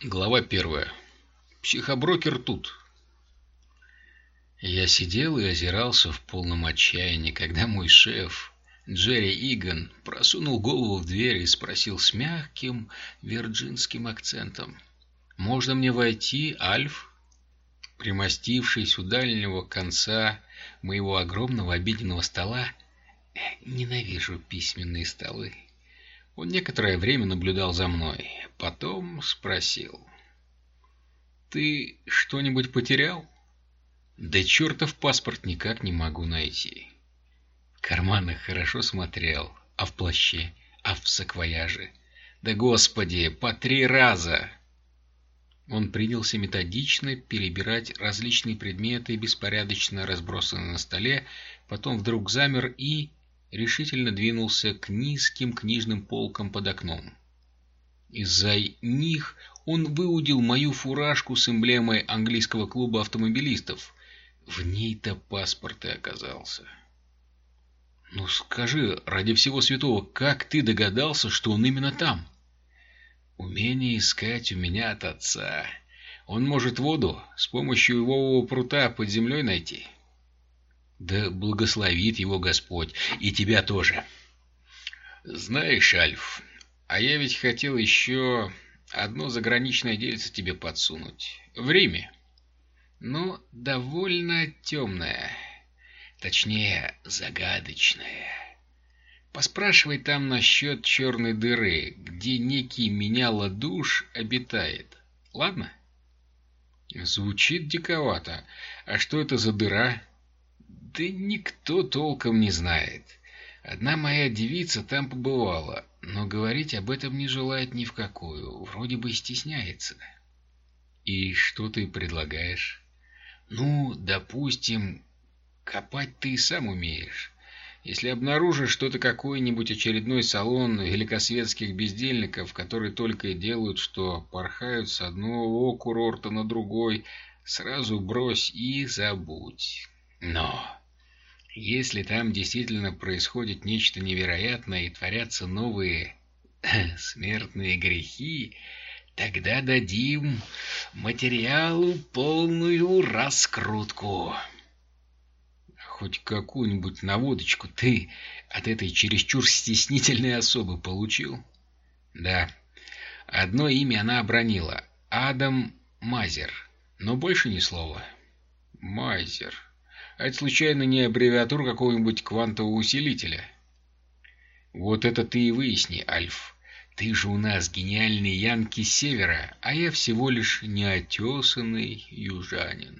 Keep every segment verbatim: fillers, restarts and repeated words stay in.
Глава первая. Психоброкер тут. Я сидел и озирался в полном отчаянии, когда мой шеф, Джерри Иган, просунул голову в дверь и спросил с мягким вирджинским акцентом: «Можно мне войти, Альф?» Примостившись у дальнего конца моего огромного обеденного стола, ненавижу письменные столы, он некоторое время наблюдал за мной, потом спросил: «Ты что-нибудь потерял?» «Да чертов паспорт никак не могу найти». В карманах хорошо смотрел, а в плаще, а в саквояже. Да господи, по три раза! Он принялся методично перебирать различные предметы, беспорядочно разбросанные на столе, потом вдруг замер и решительно двинулся к низким книжным полкам под окном. Из-за них он выудил мою фуражку с эмблемой английского клуба автомобилистов. В ней-то паспорт и оказался. «Ну скажи, ради всего святого, как ты догадался, что он именно там?» «Умение искать у меня от отца. Он может воду с помощью ивового прута под землей найти». «Да благословит его Господь, и тебя тоже». «Знаешь, Альф, а я ведь хотел еще одно заграничное дельце тебе подсунуть. В Риме. Но довольно темное. Точнее, загадочное. Поспрашивай там насчет черной дыры, где некий меняло душ обитает. Ладно?» «Звучит диковато. А что это за дыра?» «Да никто толком не знает. Одна моя девица там побывала, но говорить об этом не желает ни в какую, вроде бы стесняется». «И что ты предлагаешь?» «Ну, допустим, копать ты и сам умеешь. Если обнаружишь что-то, какой-нибудь очередной салон великосветских бездельников, которые только и делают, что порхают с одного курорта на другой, сразу брось и забудь. Но если там действительно происходит нечто невероятное и творятся новые смертные грехи, тогда дадим материалу полную раскрутку». «Хоть какую-нибудь наводочку ты от этой чересчур стеснительной особы получил?» «Да. Одно имя она обронила. Адам Мазер. Но больше ни слова». «Мазер. А это случайно не аббревиатура какого-нибудь квантового усилителя?» «Вот это ты и выясни, Альф. Ты же у нас гениальный янки с севера, а я всего лишь неотесанный южанин».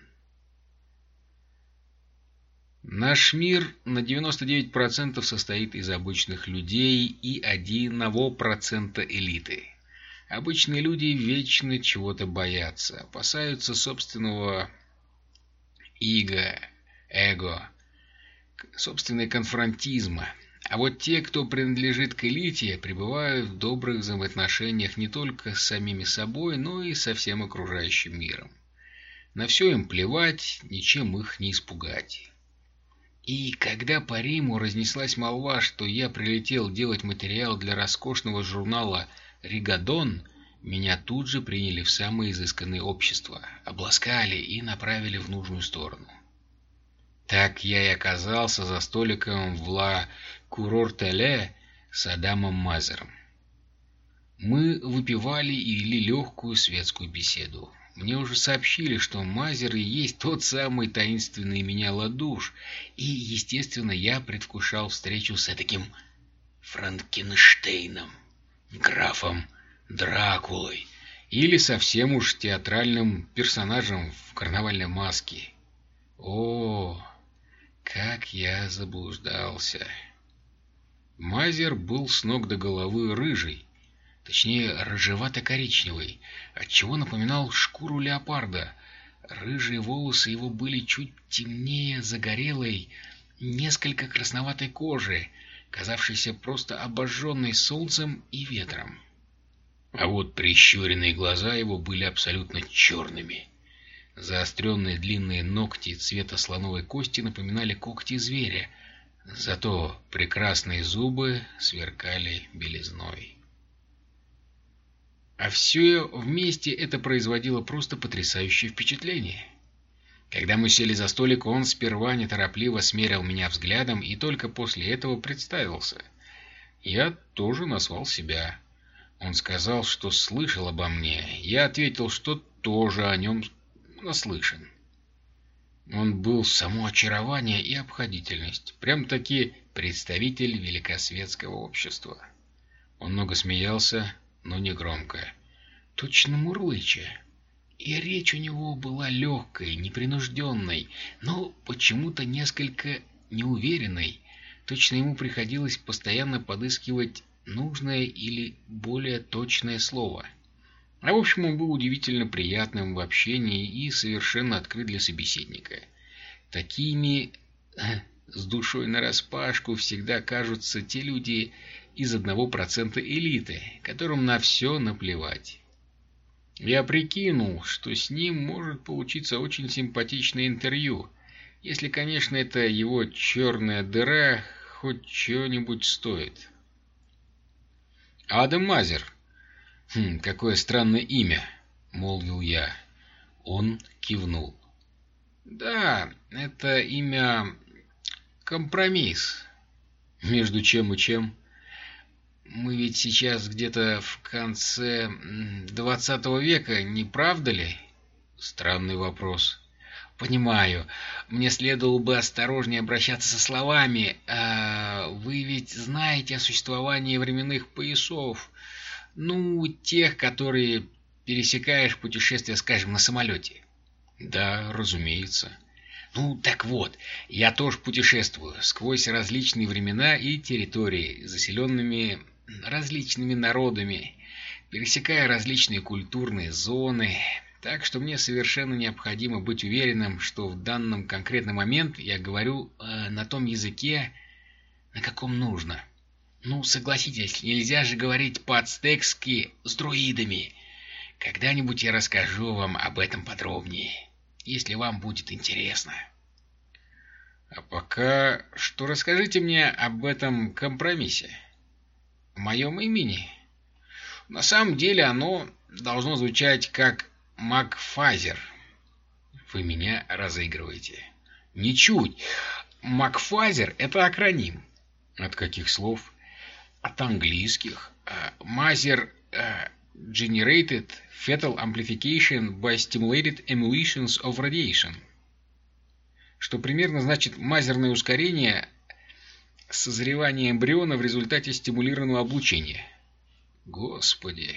Наш мир на девяносто девять процентов состоит из обычных людей и одного процента элиты. Обычные люди вечно чего-то боятся, опасаются собственного иго, эго, собственной конфронтизма. А вот те, кто принадлежит к элите, пребывают в добрых взаимоотношениях не только с самими собой, но и со всем окружающим миром. На все им плевать, ничем их не испугать. И когда по Риму разнеслась молва, что я прилетел делать материал для роскошного журнала «Ригадон», меня тут же приняли в самое изысканное общество, обласкали и направили в нужную сторону. Так я и оказался за столиком в Ла Курортеле с Адамом Мазером. Мы выпивали и вели легкую светскую беседу. Мне уже сообщили, что Мазер и есть тот самый таинственный меняло душ, и, естественно, я предвкушал встречу с таким Франкенштейном, графом Дракулой или совсем уж театральным персонажем в карнавальной маске. О, как я заблуждался! Мазер был с ног до головы рыжий, точнее, рыжевато-коричневый, отчего напоминал шкуру леопарда. Рыжие волосы его были чуть темнее загорелой, несколько красноватой кожи, казавшейся просто обожженной солнцем и ветром. А вот прищуренные глаза его были абсолютно черными. Заостренные длинные ногти цвета слоновой кости напоминали когти зверя, зато прекрасные зубы сверкали белизной. А все вместе это производило просто потрясающее впечатление. Когда мы сели за столик, он сперва неторопливо смерил меня взглядом и только после этого представился. Я тоже назвал себя. Он сказал, что слышал обо мне. Я ответил, что тоже о нем наслышан. Он был само очарование и обходительность. Прям-таки представитель великосветского общества. Он много смеялся, но не громко. Точно мурлыча. И речь у него была легкой, непринужденной, но почему-то несколько неуверенной. Точно ему приходилось постоянно подыскивать нужное или более точное слово. А в общем, он был удивительно приятным в общении и совершенно открыт для собеседника. Такими с душой нараспашку всегда кажутся те люди из одного процента элиты, которым на все наплевать. Я прикинул, что с ним может получиться очень симпатичное интервью, если, конечно, эта его черная дыра хоть чего-нибудь стоит. Адам Мазер. Хм, какое странное имя, молвил я. Он кивнул. Да, это имя компромисс. Между чем и чем? Мы ведь сейчас где-то в конце двадцатого века, не правда ли? Странный вопрос. Понимаю. Мне следовало бы осторожнее обращаться со словами. А вы ведь знаете о существовании временных поясов. Ну, тех, которые пересекаешь путешествие, скажем, на самолете. Да, разумеется. Ну, так вот, я тоже путешествую сквозь различные времена и территории, заселенными различными народами, пересекая различные культурные зоны, так что мне совершенно необходимо быть уверенным, что в данном конкретный момент я говорю э, на том языке, на каком нужно. Ну, согласитесь, нельзя же говорить по-ацтекски с друидами. Когда-нибудь я расскажу вам об этом подробнее, если вам будет интересно. А пока что расскажите мне об этом компромиссе. В моем имени. На самом деле оно должно звучать как Макфазер. Вы меня разыгрываете. Ничуть. Макфазер — это акроним. От каких слов? От английских. Мазер uh, Generated Fetal Amplification by Stimulated Emissions of Radiation. Что примерно значит мазерное ускорение созревания эмбриона в результате стимулированного облучения. Господи.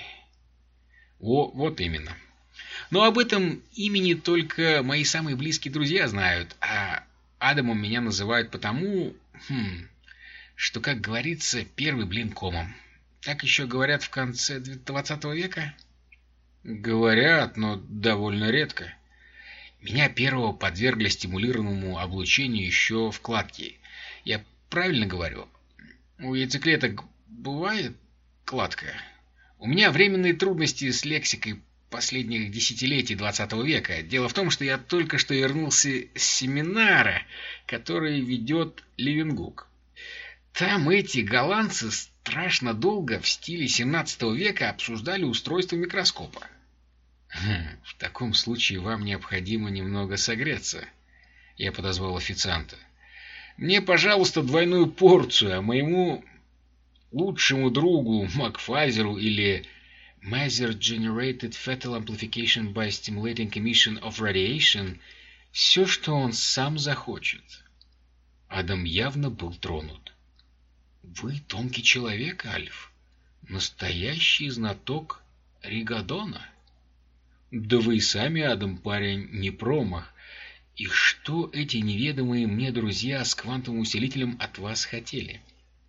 О, вот именно. Но об этом имени только мои самые близкие друзья знают, а Адамом меня называют потому, хм, что, как говорится, первый блин комом. Так еще говорят в конце двадцатого века? Говорят, но довольно редко. Меня первого подвергли стимулированному облучению еще в кладке. Я правильно говорю? У яйцеклеток бывает кладка? У меня временные трудности с лексикой последних десятилетий двадцатого века. Дело в том, что я только что вернулся с семинара, который ведет Левенгук. Там эти голландцы страшно долго в стиле семнадцатого века обсуждали устройство микроскопа. Хм, в таком случае вам необходимо немного согреться. Я подозвал официанта. Мне, пожалуйста, двойную порцию, а моему лучшему другу Макфазеру или Maser Generated Fetal Amplification by Stimulating Emission of Radiation все, что он сам захочет. Адам явно был тронут. Вы тонкий человек, Альф. Настоящий знаток Ригадона. Да вы и сами, Адам, парень, не промах. И что эти неведомые мне друзья с квантовым усилителем от вас хотели?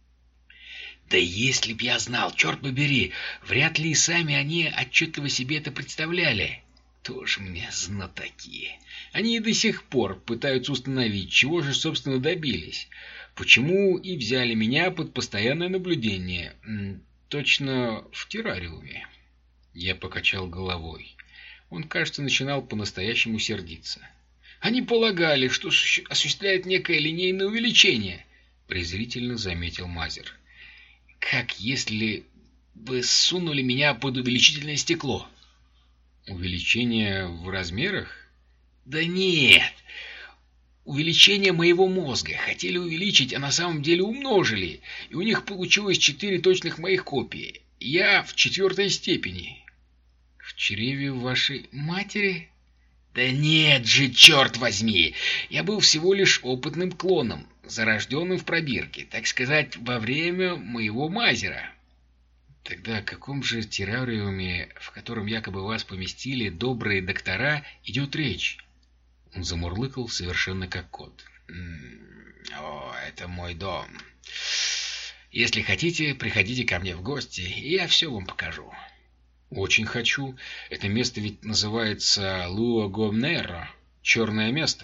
Да если б я знал, черт побери, вряд ли и сами они отчетливо себе это представляли. Тоже мне знатоки. Они и до сих пор пытаются установить, чего же, собственно, добились. Почему и взяли меня под постоянное наблюдение. Точно в террариуме. Я покачал головой. Он, кажется, начинал по-настоящему сердиться. Они полагали, что осуществляют некое линейное увеличение, презрительно заметил Мазер. Как если вы сунули меня под увеличительное стекло». «Увеличение в размерах?» «Да нет, увеличение моего мозга. Хотели увеличить, а на самом деле умножили. И у них получилось четыре точных моих копии. Я в четвертой степени». «В чреве вашей матери?» «Да нет же, черт возьми! Я был всего лишь опытным клоном, зарожденным в пробирке, так сказать, во время моего мазера». «Тогда о каком же террариуме, в котором якобы вас поместили добрые доктора, идет речь?» Он замурлыкал совершенно как кот. «О, это мой дом. Если хотите, приходите ко мне в гости, и я все вам покажу». «Очень хочу. Это место ведь называется Луагонеро, черное место».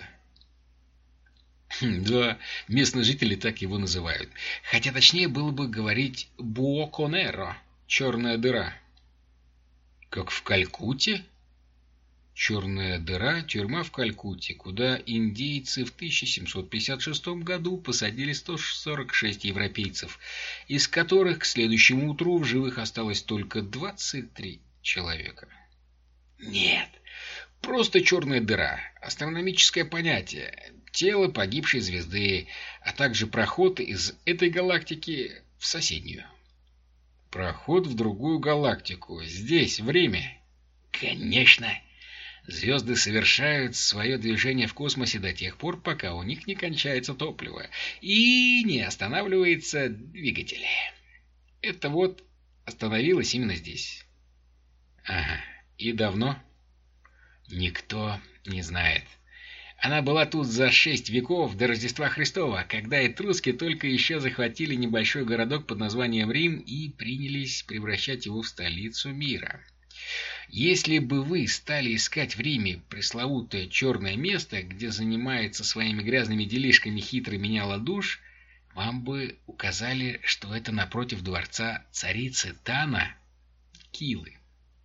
«Да, местные жители так его называют. Хотя точнее было бы говорить Буоконеро, черная дыра». «Как в Калькутте?» «Черная дыра» — тюрьма в Калькутте, куда индейцы в тысяча семьсот пятьдесят шестом году посадили сто сорок шесть европейцев, из которых к следующему утру в живых осталось только двадцать три человека. «Нет, просто черная дыра, астрономическое понятие, тело погибшей звезды, а также проход из этой галактики в соседнюю». «Проход в другую галактику. Здесь время». «Конечно. Звезды совершают свое движение в космосе до тех пор, пока у них не кончается топливо и не останавливается двигатель. Это вот остановилось именно здесь». «Ага. И давно?» «Никто не знает. Она была тут за шесть веков до Рождества Христова, когда этруски только еще захватили небольшой городок под названием Рим и принялись превращать его в столицу мира. Если бы вы стали искать в Риме пресловутое черное место, где занимается своими грязными делишками хитрый меняла душ, вам бы указали, что это напротив дворца царицы Тана Килы».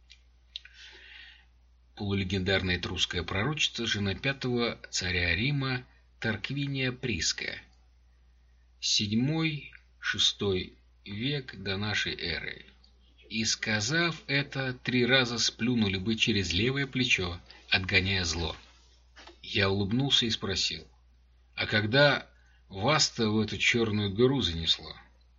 Полулегендарная этрусская пророчица, жена пятого царя Рима Тарквиния Приска. седьмой-шестой век до нашей эры. И, сказав это, три раза сплюнули бы через левое плечо, отгоняя зло. Я улыбнулся и спросил: «А когда вас-то в эту черную дыру занесло?»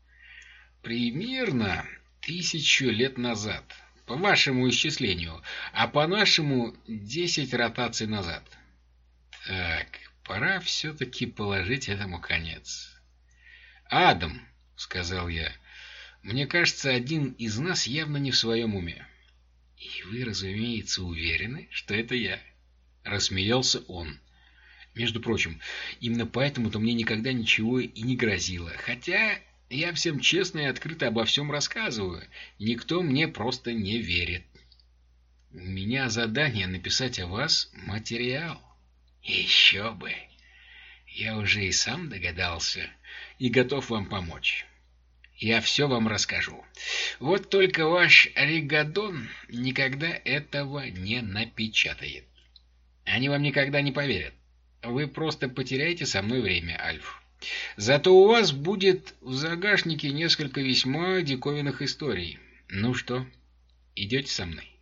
«Примерно тысячу лет назад. По вашему исчислению, а по нашему десять ротаций назад». «Так, пора все-таки положить этому конец». «Адам», — сказал я, — «мне кажется, один из нас явно не в своем уме». «И вы, разумеется, уверены, что это я?» — рассмеялся он. «Между прочим, именно поэтому-то мне никогда ничего и не грозило, хотя... я всем честно и открыто обо всем рассказываю. Никто мне просто не верит. У меня задание написать о вас материал». «Еще бы! Я уже и сам догадался и готов вам помочь. Я все вам расскажу. Вот только ваш Ригадон никогда этого не напечатает. Они вам никогда не поверят. Вы просто потеряете со мной время, Альф. Зато у вас будет в загашнике несколько весьма диковинных историй. Ну что, идете со мной?»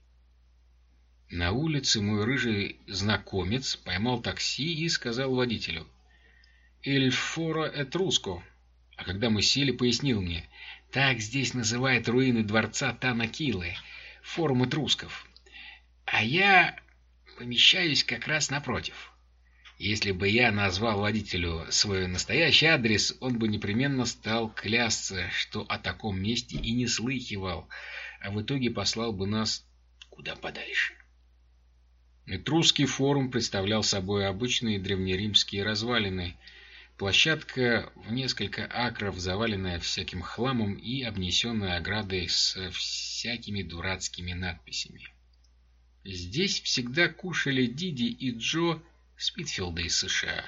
На улице мой рыжий знакомец поймал такси и сказал водителю: «Эль форо этруско». А когда мы сели, пояснил мне: «Так здесь называют руины дворца Танакилы, форум этрусков. А я помещаюсь как раз напротив». Если бы я назвал водителю свой настоящий адрес, он бы непременно стал клясться, что о таком месте и не слыхивал, а в итоге послал бы нас куда подальше. Этрусский форум представлял собой обычные древнеримские развалины, площадка в несколько акров, заваленная всяким хламом и обнесенная оградой со всякими дурацкими надписями. Здесь всегда кушали Диди и Джо Спитфилда из США.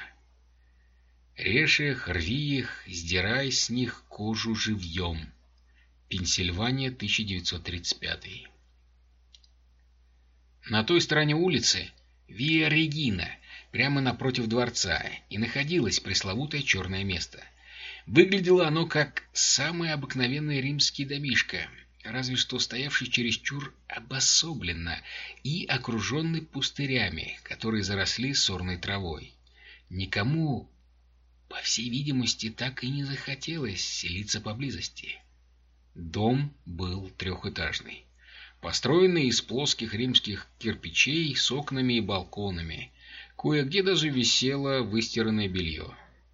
«Режь их, рви их, сдирай с них кожу живьем». Пенсильвания, тысяча девятьсот тридцать пятый. На той стороне улицы Виа Регина, прямо напротив дворца, и находилось пресловутое черное место. Выглядело оно как самый обыкновенный римский домишко, разве что стоявший чересчур обособленно и окруженный пустырями, которые заросли сорной травой. Никому, по всей видимости, так и не захотелось селиться поблизости. Дом был трехэтажный, построенный из плоских римских кирпичей с окнами и балконами. Кое-где даже висело выстиранное белье.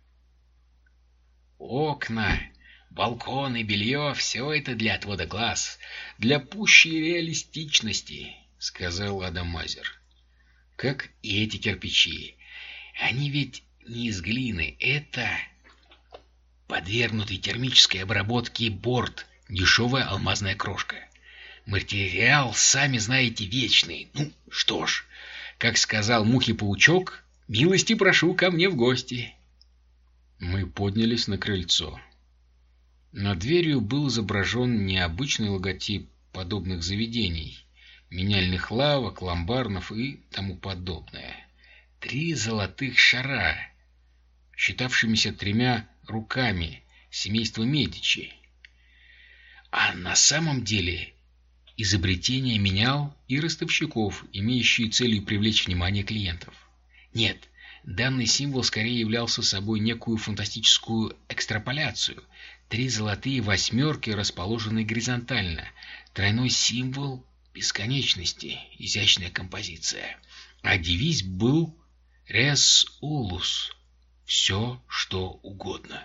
Окна, балконы, белье — все это для отвода глаз, для пущей реалистичности, — сказал Адам Мазер. Как и эти кирпичи. Они ведь не из глины, это подвергнутый термической обработке борт, дешевая алмазная крошка. Материал, сами знаете, вечный. Ну, что ж, как сказал Мухи-паучок, милости прошу ко мне в гости. Мы поднялись на крыльцо. Над дверью был изображен необычный логотип подобных заведений, меняльных лавок, ломбарнов и тому подобное. Три золотых шара, считавшимися тремя руками семейства Медичи. А на самом деле изобретение менял и ростовщиков, имеющие целью привлечь внимание клиентов. Нет, данный символ скорее являлся собой некую фантастическую экстраполяцию. Три золотые восьмерки, расположенные горизонтально. Тройной символ бесконечности, изящная композиция. А девиз был «Res Ulus» — все, что угодно.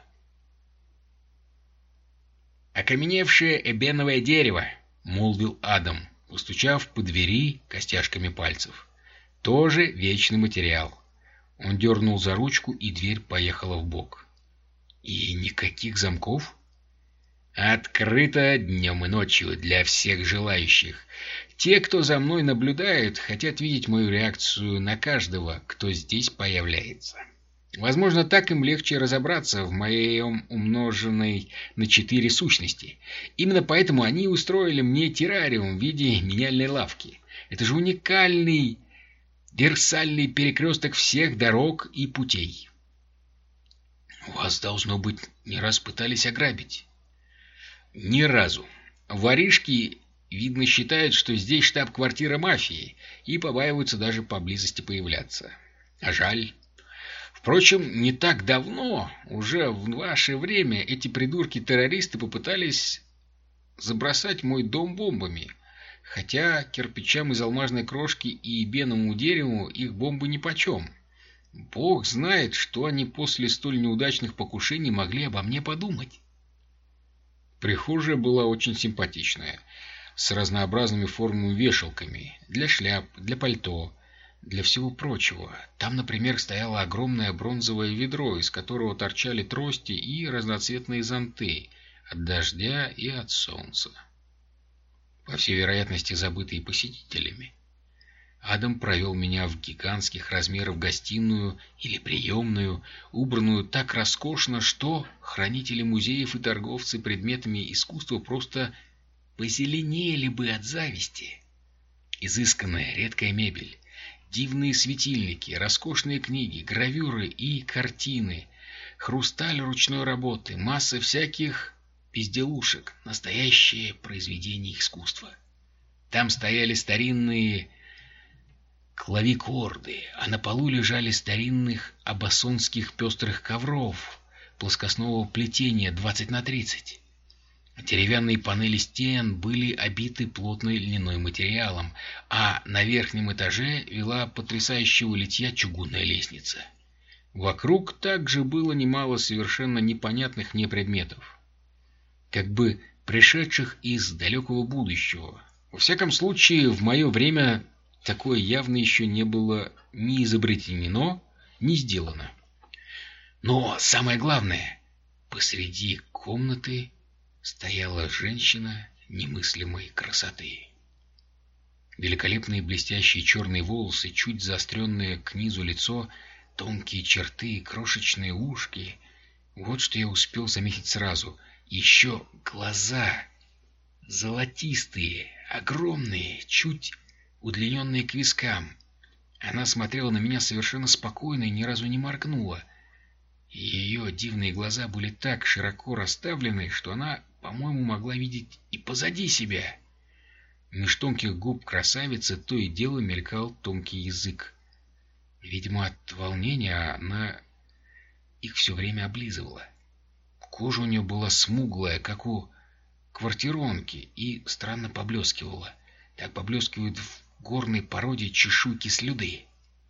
«Окаменевшее эбеновое дерево», — молвил Адам, постучав по двери костяшками пальцев. «Тоже вечный материал». Он дернул за ручку, и дверь поехала вбок. «И никаких замков?» «Открыто днем и ночью для всех желающих. Те, кто за мной наблюдают, хотят видеть мою реакцию на каждого, кто здесь появляется. Возможно, так им легче разобраться в моем умноженной на четыре сущности. Именно поэтому они устроили мне террариум в виде меняльной лавки. Это же уникальный версальный перекресток всех дорог и путей». «Вас, должно быть, не раз пытались ограбить?» «Ни разу. Воришки, видно, считают, что здесь штаб-квартира мафии, и побаиваются даже поблизости появляться. А жаль. Впрочем, не так давно, уже в ваше время, эти придурки-террористы попытались забросать мой дом бомбами, хотя кирпичам из алмазной крошки и бенному дереву их бомбы нипочем. Бог знает, что они после столь неудачных покушений могли обо мне подумать». Прихожая была очень симпатичная, с разнообразными формами вешалками для шляп, для пальто, для всего прочего. Там, например, стояло огромное бронзовое ведро, из которого торчали трости и разноцветные зонты от дождя и от солнца. По всей вероятности, забытые посетителями. Адам провел меня в гигантских размеров гостиную или приемную, убранную так роскошно, что хранители музеев и торговцы предметами искусства просто позеленели бы от зависти. Изысканная редкая мебель, дивные светильники, роскошные книги, гравюры и картины, хрусталь ручной работы, масса всяких безделушек, настоящее произведение искусства. Там стояли старинные клавикорды, а на полу лежали старинных абассонских пестрых ковров плоскостного плетения двадцать на тридцать. Деревянные панели стен были обиты плотной льняным материалом, а на верхнем этаже вела потрясающего литья чугунная лестница. Вокруг также было немало совершенно непонятных мне предметов, как бы пришедших из далекого будущего. Во всяком случае, в мое время такое явно еще не было ни изобретено, ни сделано. Но самое главное, посреди комнаты стояла женщина немыслимой красоты. Великолепные блестящие черные волосы, чуть заостренное к низу лицо, тонкие черты, крошечные ушки. Вот что я успел заметить сразу. Еще глаза золотистые, огромные, чуть удлиненные к вискам. Она смотрела на меня совершенно спокойно и ни разу не моргнула. Ее дивные глаза были так широко расставлены, что она по-моему, могла видеть и позади себя. Меж тонких губ красавицы то и дело мелькал тонкий язык. Видимо, от волнения она их все время облизывала. Кожа у нее была смуглая, как у квартиронки, и странно поблескивала. Так поблескивают в горной породе чешуйки слюды.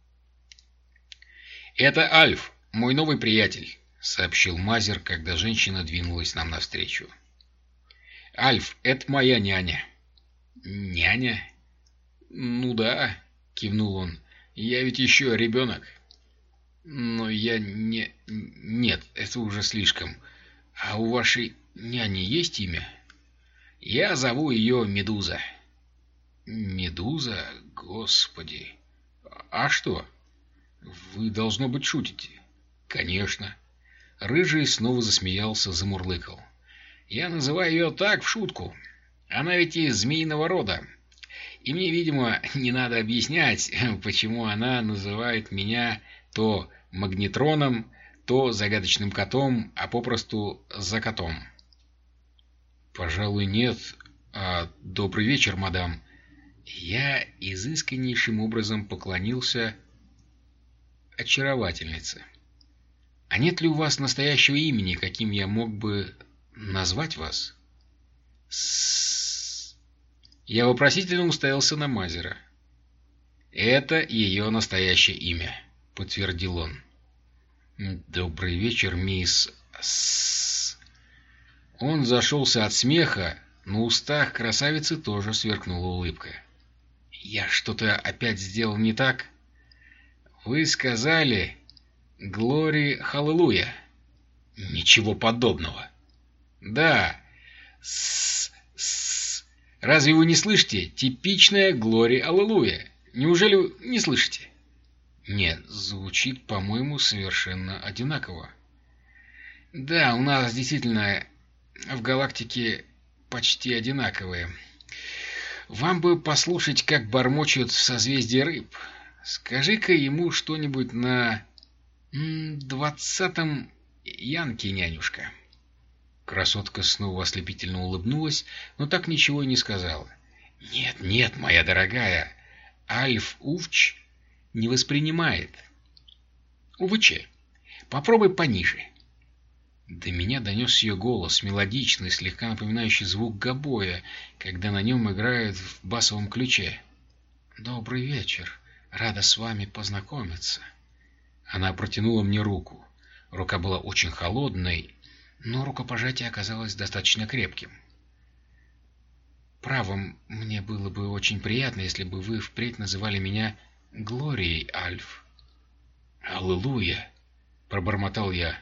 «Это Альф, мой новый приятель», — сообщил Мазер, когда женщина двинулась нам навстречу. «Альф, это моя няня». «Няня?» «Ну да», — кивнул он. «Я ведь еще ребенок». «Но я не... Нет, это уже слишком. А у вашей няни есть имя?» «Я зову ее Медуза». «Медуза? Господи! А что? Вы, должно быть, шутите». «Конечно». Рыжий снова засмеялся, замурлыкал. «Я называю ее так в шутку. Она ведь из змеиного рода. И мне, видимо, не надо объяснять, почему она называет меня то магнетроном, то загадочным котом, а попросту за котом». «Пожалуй, нет. А добрый вечер, мадам». Я изысканнейшим образом поклонился очаровательнице. «А нет ли у вас настоящего имени, каким я мог бы назвать вас?» С... Я вопросительно уставился на Мазера. «Это ее настоящее имя», — подтвердил он. «Добрый вечер, мисс С...» Он зашелся от смеха, на устах красавицы тоже сверкнула улыбка. «Я что-то опять сделал не так?» «Вы сказали «Глори Халлелуя». «Ничего подобного». «Да, с-с... Разве вы не слышите? Типичная Глори Аллилуйя. Неужели вы не слышите?» «Нет, звучит, по-моему, совершенно одинаково». «Да, у нас действительно в галактике почти одинаковые. Вам бы послушать, как бормочут в созвездии рыб. Скажи-ка ему что-нибудь на двадцатом янке, нянюшка». Красотка снова ослепительно улыбнулась, но так ничего и не сказала. «Нет, нет, моя дорогая, Альф Увч не воспринимает. Увыче, попробуй пониже». До меня донес ее голос, мелодичный, слегка напоминающий звук гобоя, когда на нем играют в басовом ключе. «Добрый вечер. Рада с вами познакомиться». Она протянула мне руку. Рука была очень холодной, но рукопожатие оказалось достаточно крепким. «Право, мне было бы очень приятно, если бы вы впредь называли меня Глорией, Альф». «Аллилуйя!» — пробормотал я.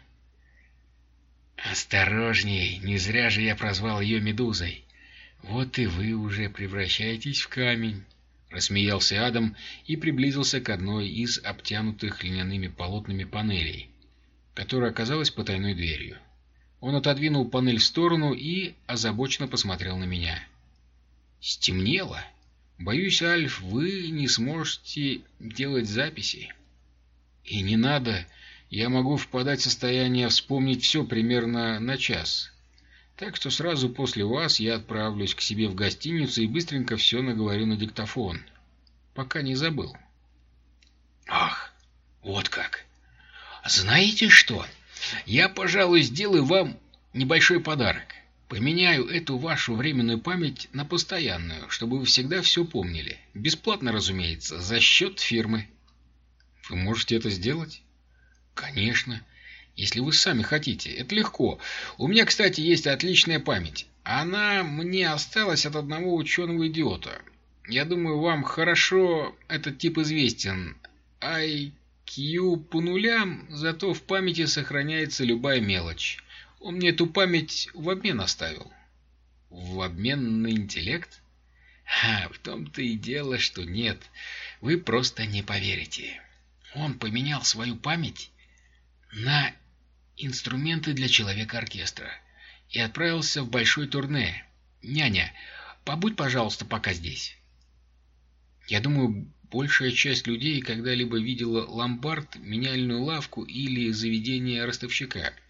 «Осторожней, не зря же я прозвал ее Медузой. Вот и вы уже превращаетесь в камень», — рассмеялся Адам и приблизился к одной из обтянутых льняными полотнами панелей, которая оказалась потайной дверью. Он отодвинул панель в сторону и озабоченно посмотрел на меня. «Стемнело. Боюсь, Альф, вы не сможете делать записи». «И не надо. Я могу впадать в состояние вспомнить все примерно на час. Так что сразу после вас я отправлюсь к себе в гостиницу и быстренько все наговорю на диктофон, пока не забыл». «Ах, вот как! Знаете что? Я, пожалуй, сделаю вам небольшой подарок. Поменяю эту вашу временную память на постоянную, чтобы вы всегда все помнили. Бесплатно, разумеется, за счет фирмы». «Вы можете это сделать?» «Конечно, если вы сами хотите. Это легко. У меня, кстати, есть отличная память. Она мне осталась от одного ученого-идиота. Я думаю, вам хорошо этот тип известен. ай кью по нулям, зато в памяти сохраняется любая мелочь. Он мне эту память в обмен оставил». «В обмен на интеллект?» «А, в том-то и дело, что нет. Вы просто не поверите. Он поменял свою память на инструменты для человека-оркестра и отправился в большой турне. Няня, побудь, пожалуйста, пока здесь». Я думаю, большая часть людей когда-либо видела ломбард, меняльную лавку или заведение ростовщика.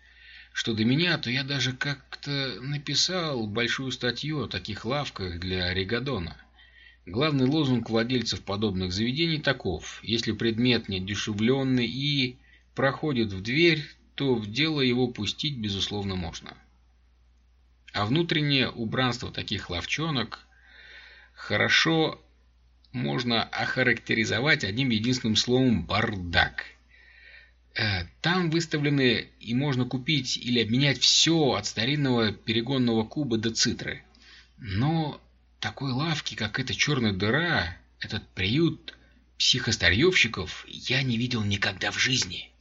Что до меня, то я даже как-то написал большую статью о таких лавках для Ригадона. Главный лозунг владельцев подобных заведений таков: если предмет неодушевленный и проходит в дверь, то в дело его пустить, безусловно, можно. А внутреннее убранство таких лавчонок хорошо можно охарактеризовать одним единственным словом — бардак. Там выставлены и можно купить или обменять все от старинного перегонного куба до цитры. Но такой лавки, как эта черная дыра, этот приют психостарьевщиков, я не видел никогда в жизни.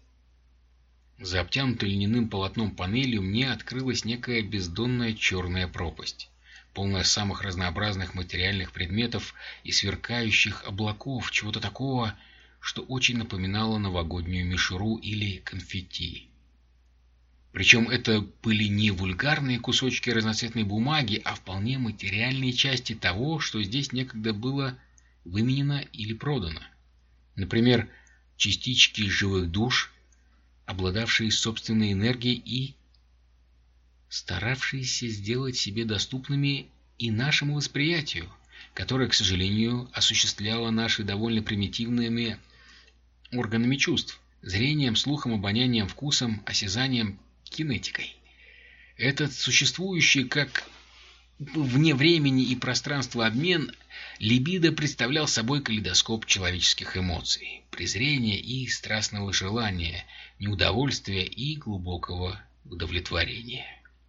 За обтянутой льняным полотном панелью мне открылась некая бездонная черная пропасть, полная самых разнообразных материальных предметов и сверкающих облаков, чего-то такого, что очень напоминало новогоднюю мишуру или конфетти. Причем это были не вульгарные кусочки разноцветной бумаги, а вполне материальные части того, что здесь некогда было выменено или продано. Например, частички живых душ, обладавшие собственной энергией и старавшиеся сделать себе доступными и нашему восприятию, которое, к сожалению, осуществляло наши довольно примитивными органами чувств: зрением, слухом, обонянием, вкусом, осязанием, кинетикой. Этот существующий как вне времени и пространства обмен либидо представлял собой калейдоскоп человеческих эмоций: презрения и страстного желания, неудовольствия и глубокого удовлетворения.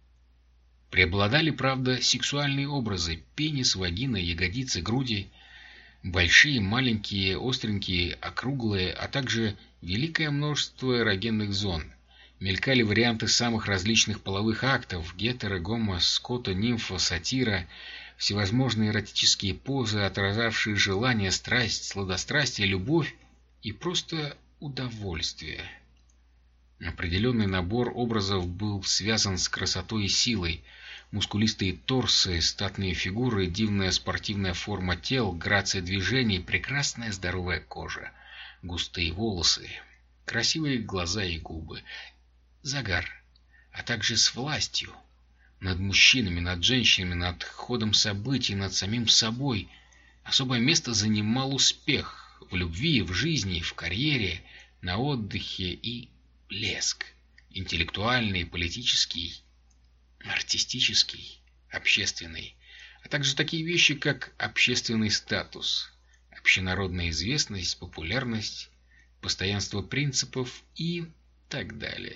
Преобладали, правда, сексуальные образы: пенис, вагина, ягодицы, груди, большие, маленькие, остренькие, округлые, а также великое множество эрогенных зон. Мелькали варианты самых различных половых актов: гетеро, гомо, скота, нимфа, сатира, всевозможные эротические позы, отражавшие желание, страсть, сладострастие, любовь и просто удовольствие. Определенный набор образов был связан с красотой и силой: мускулистые торсы, статные фигуры, дивная спортивная форма тел, грация движений, прекрасная здоровая кожа, густые волосы, красивые глаза и губы, загар, а также с властью над мужчинами, над женщинами, над ходом событий, над самим собой. Особое место занимал успех в любви, в жизни, в карьере, на отдыхе и блеск интеллектуальный, политический, артистический, общественный, а также такие вещи, как общественный статус, общенародная известность, популярность, постоянство принципов и так далее.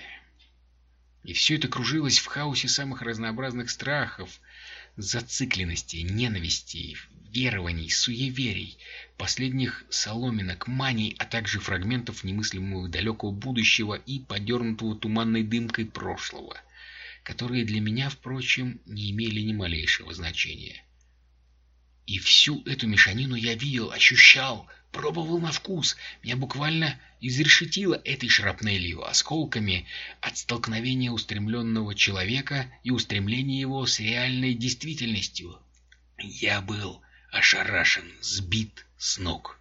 И все это кружилось в хаосе самых разнообразных страхов, зацикленностей, ненавистей, верований, суеверий, последних соломинок, маний, а также фрагментов немыслимого далекого будущего и подернутого туманной дымкой прошлого, которые для меня, впрочем, не имели ни малейшего значения. И всю эту мешанину я видел, ощущал, пробовал на вкус. Меня буквально изрешетило этой шрапнелью, осколками от столкновения устремленного человека и устремления его с реальной действительностью. Я был ошарашен, сбит с ног.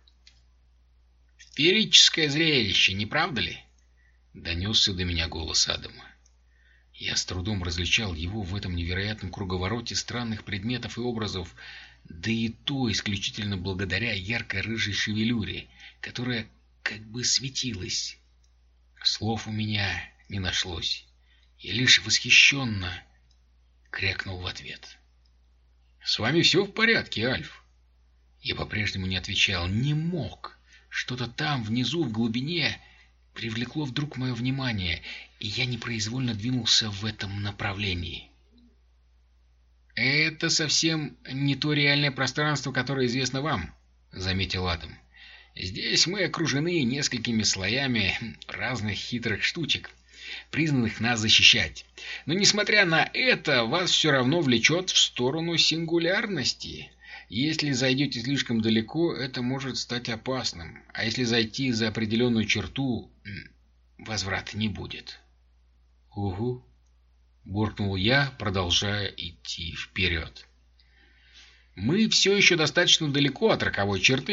«Феерическое зрелище, не правда ли?» — донесся до меня голос Адама. Я с трудом различал его в этом невероятном круговороте странных предметов и образов, да и то исключительно благодаря яркой рыжей шевелюре, которая как бы светилась. Слов у меня не нашлось. Я лишь восхищенно крякнул в ответ. «С вами все в порядке, Альф?» Я по-прежнему не отвечал, не мог. Что-то там, внизу, в глубине, привлекло вдруг мое внимание, и я непроизвольно двинулся в этом направлении. «Это совсем не то реальное пространство, которое известно вам», — заметил Адам. «Здесь мы окружены несколькими слоями разных хитрых штучек, призванных нас защищать. Но, несмотря на это, вас все равно влечет в сторону сингулярности. Если зайдете слишком далеко, это может стать опасным, а если зайти за определенную черту, возврата не будет». «Угу», — буркнул я, продолжая идти вперед. «Мы все еще достаточно далеко от роковой черты»,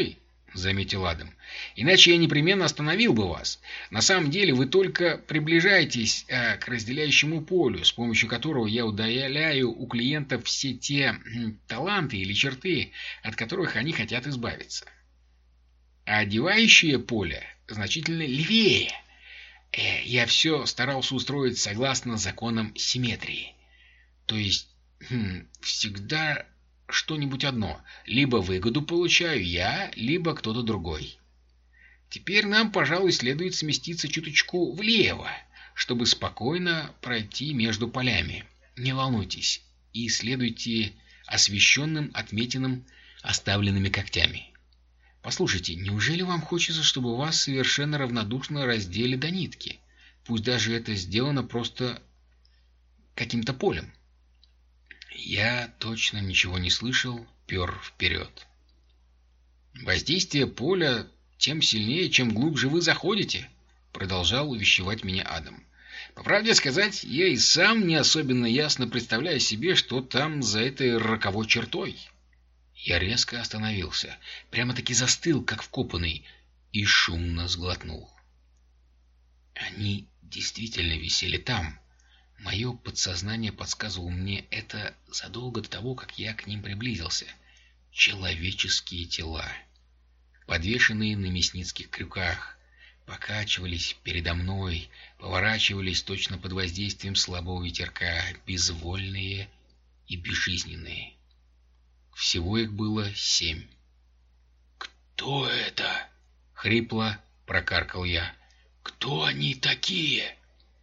— заметил Адам. «Иначе я непременно остановил бы вас. На самом деле вы только приближаетесь а, к разделяющему полю, с помощью которого я удаляю у клиентов все те м, таланты или черты, от которых они хотят избавиться. А одевающее поле значительно левее. Э, я все старался устроить согласно законам симметрии. То есть хм, всегда что-нибудь одно. Либо выгоду получаю я, либо кто-то другой. Теперь нам, пожалуй, следует сместиться чуточку влево, чтобы спокойно пройти между полями. Не волнуйтесь и следуйте освещенным отметинам, оставленными когтями. Послушайте, неужели вам хочется, чтобы вас совершенно равнодушно раздели до нитки? Пусть даже это сделано просто каким-то полем». Я точно ничего не слышал, пер вперед. «Воздействие поля тем сильнее, чем глубже вы заходите», — продолжал увещевать меня Адам. «По правде сказать, я и сам не особенно ясно представляю себе, что там за этой роковой чертой». Я резко остановился, прямо-таки застыл, как вкопанный, и шумно сглотнул. Они действительно висели там. Мое подсознание подсказывало мне это задолго до того, как я к ним приблизился. Человеческие тела, подвешенные на мясницких крюках, покачивались передо мной, поворачивались точно под воздействием слабого ветерка, безвольные и безжизненные. Всего их было семь. «Кто это?» — хрипло прокаркал я. «Кто они такие?»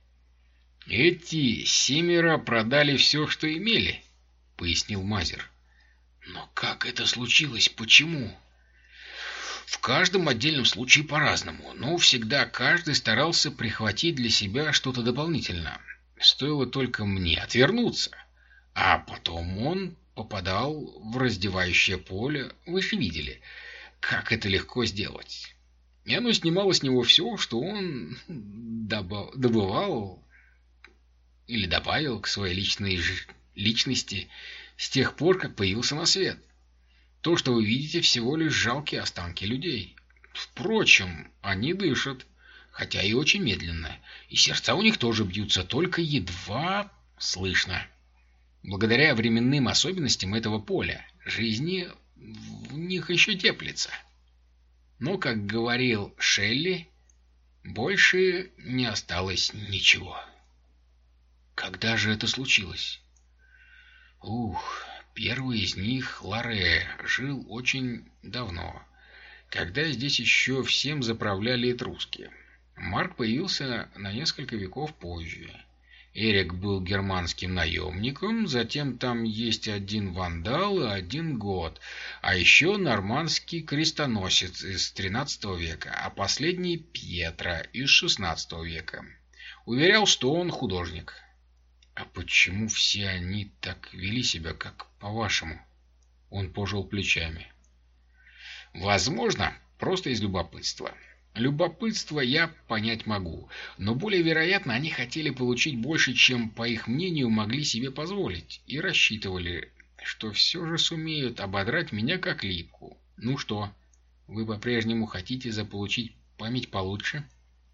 «Эти семеро продали все, что имели», — пояснил Мазер. «Но как это случилось? Почему?» «В каждом отдельном случае по-разному, но всегда каждый старался прихватить для себя что-то дополнительно. Стоило только мне отвернуться, а потом он попадал в раздевающее поле. Вы же видели, как это легко сделать. И оно снимало с него все, что он добав... добывал или добавил к своей личной ж... личности с тех пор, как появился на свет. То, что вы видите, всего лишь жалкие останки людей. Впрочем, они дышат, хотя и очень медленно, и сердца у них тоже бьются, только едва слышно. Благодаря временным особенностям этого поля жизни в них еще теплится. Но, как говорил Шелли, больше не осталось ничего. Когда же это случилось? Ух, первый из них, Ларе, жил очень давно, когда здесь еще всем заправляли этруски. Марк появился на несколько веков позже. Эрик был германским наемником, затем там есть один вандал и один гот, а еще нормандский крестоносец из тринадцатого века, а последний Пьетро из шестнадцатого века. Уверял, что он художник. «А почему все они так вели себя, как по-вашему?» Он пожал плечами. «Возможно, просто из любопытства. Любопытство я понять могу, но более вероятно, они хотели получить больше, чем, по их мнению, могли себе позволить, и рассчитывали, что все же сумеют ободрать меня как липку. Ну что, вы по-прежнему хотите заполучить память получше?»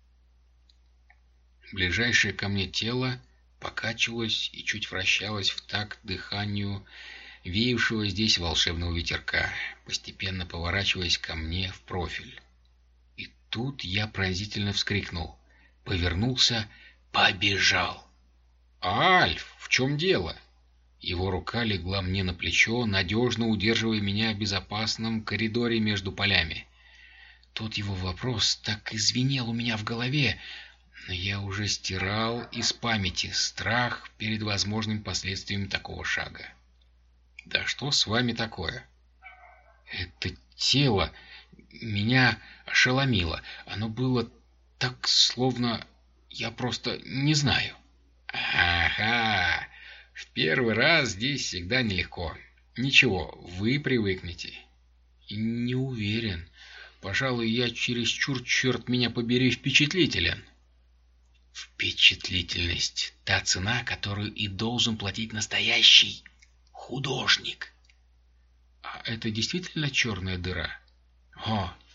Ближайшее ко мне тело покачивалось и чуть вращалось в такт дыханию веявшего здесь волшебного ветерка, постепенно поворачиваясь ко мне в профиль. И тут я пронзительно вскрикнул, повернулся, побежал. «Альф, в чем дело?» Его рука легла мне на плечо, надежно удерживая меня в безопасном коридоре между полями. Тот его вопрос так и звенел у меня в голове, но я уже стирал из памяти страх перед возможными последствиями такого шага. «Да что с вами такое?» «Это тело меня ошеломило. Оно было так, словно я просто не знаю». «Ага, в первый раз здесь всегда нелегко. Ничего, вы привыкнете». «Не уверен. Пожалуй, я чересчур, черт меня побери, впечатлителен». «Впечатлительность — та цена, которую и должен платить настоящий художник». «А это действительно черная дыра?» «О,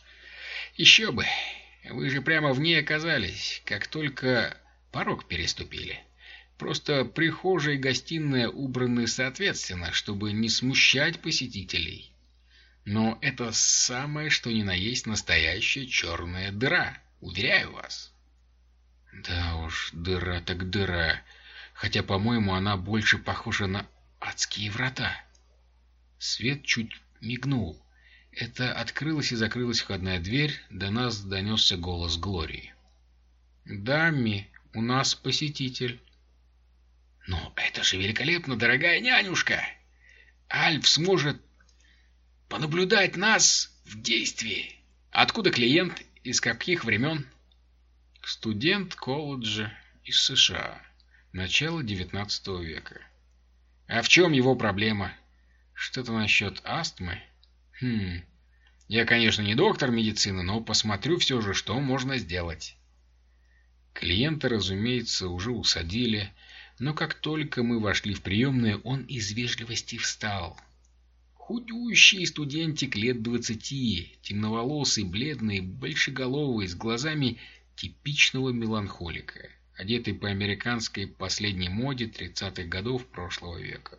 Еще бы. Вы же прямо в ней оказались, как только порог переступили. Просто прихожая и гостиная убраны соответственно, чтобы не смущать посетителей. Но это самое, что ни на есть настоящая черная дыра, уверяю вас. Да уж, дыра так дыра. Хотя, по-моему, она больше похожа на адские врата. Свет чуть мигнул. Это открылась и закрылась входная дверь, до нас донесся голос Глории. «Дамми, у нас посетитель». «Но это же великолепно, дорогая нянюшка! Альф сможет понаблюдать нас в действии. Откуда клиент? Из каких времен?» «Студент колледжа из США. Начало девятнадцатого века». «А в чем его проблема? Что-то насчет астмы?» «Хм... Я, конечно, не доктор медицины, но посмотрю все же, что можно сделать». Клиента, разумеется, уже усадили, но как только мы вошли в приемную, он из вежливости встал. Худющий студентик лет двадцати, темноволосый, бледный, большеголовый, с глазами типичного меланхолика, одетый по американской последней моде тридцатых годов прошлого века.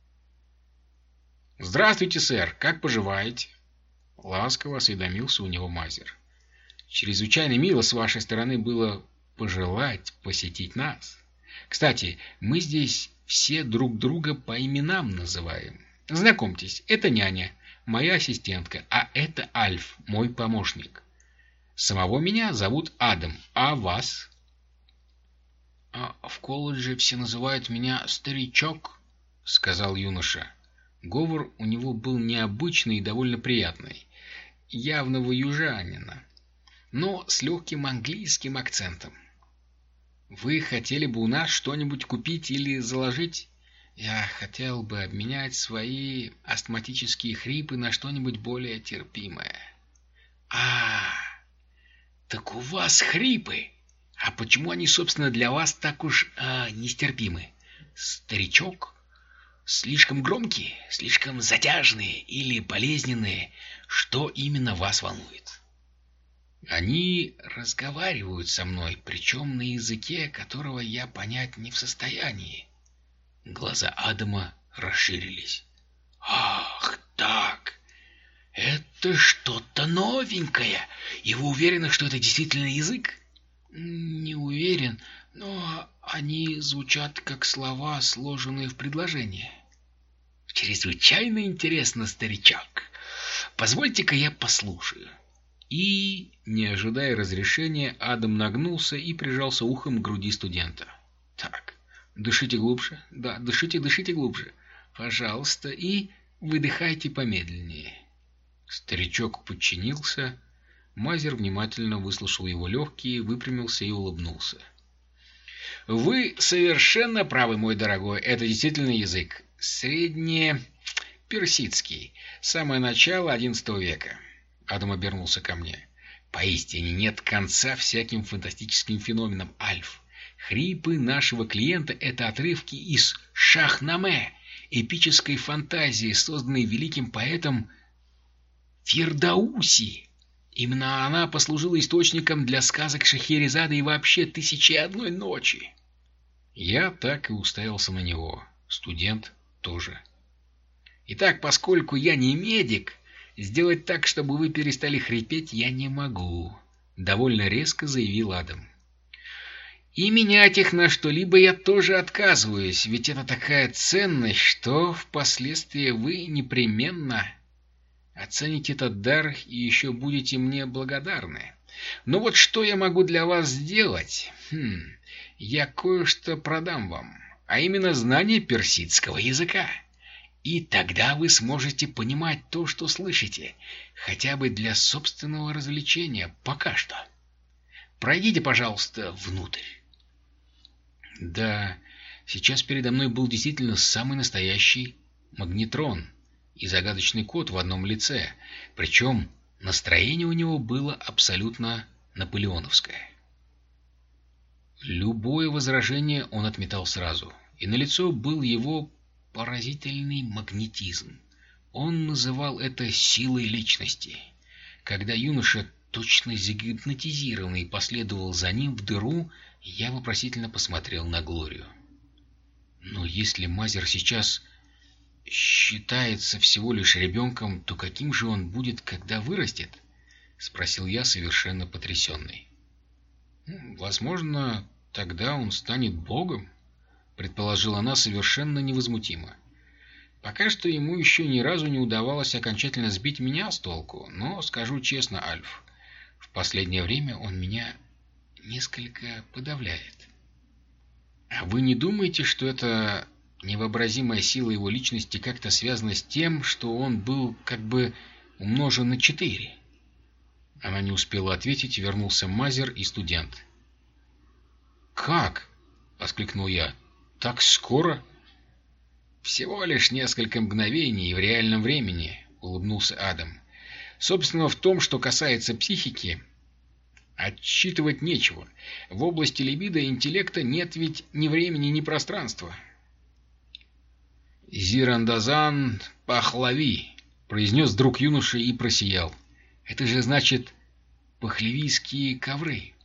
«Здравствуйте, сэр, как поживаете?» — ласково осведомился у него Мазер. «Чрезвычайно мило с вашей стороны было пожелать посетить нас. Кстати, мы здесь все друг друга по именам называем. Знакомьтесь, это няня, моя ассистентка, а это Альф, мой помощник. Самого меня зовут Адам, а вас?» «А в колледже все называют меня старичок», — сказал юноша. Говор у него был необычный и довольно приятный, явного южанина, но с легким английским акцентом. «Вы хотели бы у нас что-нибудь купить или заложить? Я хотел бы обменять свои астматические хрипы на что-нибудь более терпимое». «А, так у вас хрипы! А почему они, собственно, для вас так уж а, нестерпимы? Старичок? Слишком громкие, слишком затяжные или болезненные? Что именно вас волнует?» «Они разговаривают со мной, причем на языке, которого я понять не в состоянии». Глаза Адама расширились. «Ах, так! Это что-то новенькое! И вы уверены, что это действительно язык?» «Не уверен, но они звучат как слова, сложенные в предложение». «Чрезвычайно интересно, старичок. Позвольте-ка я послушаю». И, не ожидая разрешения, Адам нагнулся и прижался ухом к груди студента. «Так, дышите глубже. Да, дышите, дышите глубже. Пожалуйста, и выдыхайте помедленнее». Старичок подчинился. Мазер внимательно выслушал его легкие, выпрямился и улыбнулся. «Вы совершенно правы, мой дорогой. Это действительно язык. Среднеперсидский. Самое начало одиннадцатого века». Адам обернулся ко мне. «Поистине нет конца всяким фантастическим феноменам, Альф. Хрипы нашего клиента — это отрывки из Шахнаме, эпической фантазии, созданной великим поэтом Фирдауси. Именно она послужила источником для сказок Шахерезады и вообще «Тысячи и одной ночи». Я так и уставился на него. Студент тоже. «Итак, поскольку я не медик, сделать так, чтобы вы перестали хрипеть, я не могу», — довольно резко заявил Адам. «И менять их на что-либо я тоже отказываюсь, ведь это такая ценность, что впоследствии вы непременно оцените этот дар и еще будете мне благодарны. Но вот что я могу для вас сделать? Хм, я кое-что продам вам, а именно знание персидского языка. И тогда вы сможете понимать то, что слышите, хотя бы для собственного развлечения пока что. Пройдите, пожалуйста, внутрь». Да, сейчас передо мной был действительно самый настоящий магнетрон и загадочный кот в одном лице, причем настроение у него было абсолютно наполеоновское. Любое возражение он отметал сразу, и налицо был его поразительный магнетизм. Он называл это силой личности. Когда юноша точно загипнотизированный, последовал за ним в дыру, и я вопросительно посмотрел на Глорию. Но если Мазер сейчас считается всего лишь ребенком, то каким же он будет, когда вырастет? — спросил я, совершенно потрясенный. — Возможно, тогда он станет богом, — предположила она совершенно невозмутимо. Пока что ему еще ни разу не удавалось окончательно сбить меня с толку, но, скажу честно, Альф, в последнее время он меня несколько подавляет. А вы не думаете, что эта невообразимая сила его личности как-то связана с тем, что он был как бы умножен на четыре? Она не успела ответить, вернулся Мазер и студент. «Как?» — воскликнул я. «Так скоро?» «Всего лишь несколько мгновений в реальном времени», — улыбнулся Адам. «Собственно, в том, что касается психики, отсчитывать нечего. В области либидо и интеллекта нет ведь ни времени, ни пространства». «Зирандазан Пахлави», — произнес вдруг юноша и просиял. «Это же значит пахлавийские ковры».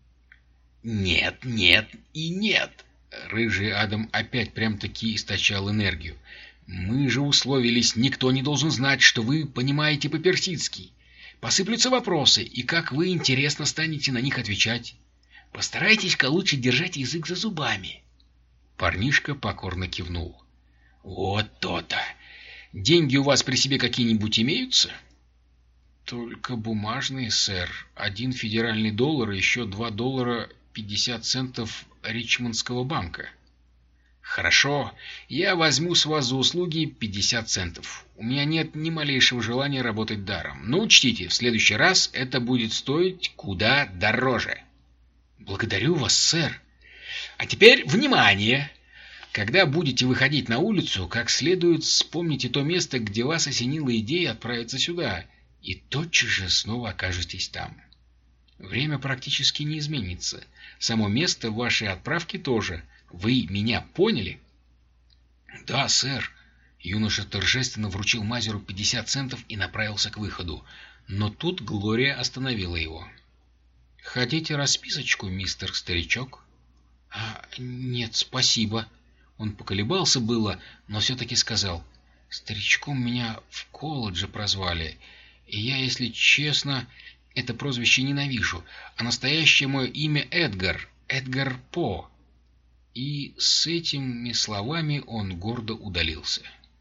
«Нет, нет и нет!» Рыжий Адам опять прям-таки источал энергию. «Мы же условились, никто не должен знать, что вы понимаете по-персидски. Посыплются вопросы, и как вы интересно станете на них отвечать. Постарайтесь-ка лучше держать язык за зубами». Парнишка покорно кивнул. «Вот то-то! Деньги у вас при себе какие-нибудь имеются?» «Только бумажные, сэр. Один федеральный доллар и еще два доллара пятьдесят центов Ричмондского банка». «Хорошо, я возьму с вас за услуги пятьдесят центов. У меня нет ни малейшего желания работать даром. Но учтите, в следующий раз это будет стоить куда дороже». «Благодарю вас, сэр. А теперь внимание! Когда будете выходить на улицу, как следует вспомните то место, где вас осенила идея отправиться сюда, и тотчас же снова окажетесь там. Время практически не изменится. Само место вашей отправки тоже. Вы меня поняли?» «Да, сэр». Юноша торжественно вручил Мазеру пятьдесят центов и направился к выходу. Но тут Глория остановила его. «Хотите расписочку, мистер Старичок?» «А, нет, спасибо». Он поколебался было, но все-таки сказал. «Старичком меня в колледже прозвали, и я, если честно, это прозвище ненавижу, а настоящее мое имя Эдгар, Эдгар По». И с этими словами он гордо удалился.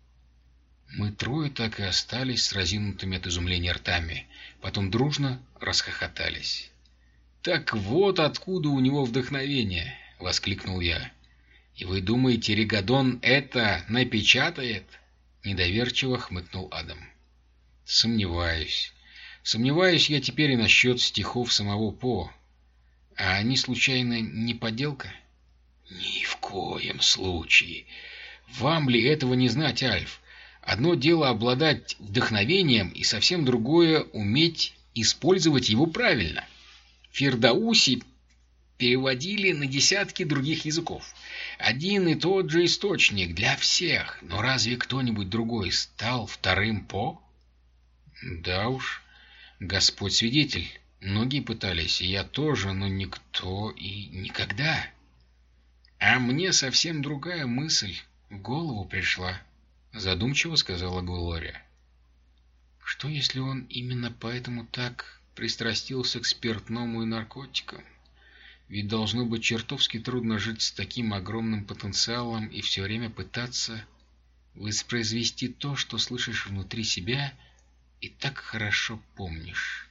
Мы трое так и остались с разинутыми от изумления ртами, потом дружно расхохотались. «Так вот откуда у него вдохновение!» — воскликнул я. «И вы думаете, Ригадон это напечатает?» — недоверчиво хмыкнул Адам. «Сомневаюсь. Сомневаюсь я теперь и насчет стихов самого По. А они, случайно, не подделка?» «Ни в коем случае. Вам ли этого не знать, Альф? Одно дело обладать вдохновением, и совсем другое — уметь использовать его правильно. Фирдауси переводили на десятки других языков. Один и тот же источник для всех, но разве кто-нибудь другой стал вторым По?» «Да уж, Господь свидетель, многие пытались, и я тоже, но никто и никогда». «А мне совсем другая мысль в голову пришла», — задумчиво сказала Глория. «Что, если он именно поэтому так пристрастился к спиртному и наркотикам? Ведь должно быть чертовски трудно жить с таким огромным потенциалом и все время пытаться воспроизвести то, что слышишь внутри себя и так хорошо помнишь».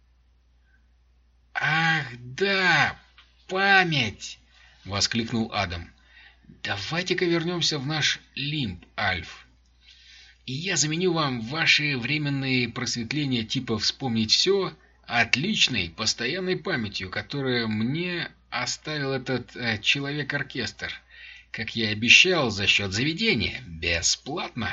«Ах, да, память!» — воскликнул Адам. «Давайте-ка вернемся в наш лимб, Альф. И я заменю вам ваши временные просветления типа «вспомнить все» отличной, постоянной памятью, которую мне оставил этот э, человек-оркестр, как я и обещал, за счет заведения, бесплатно».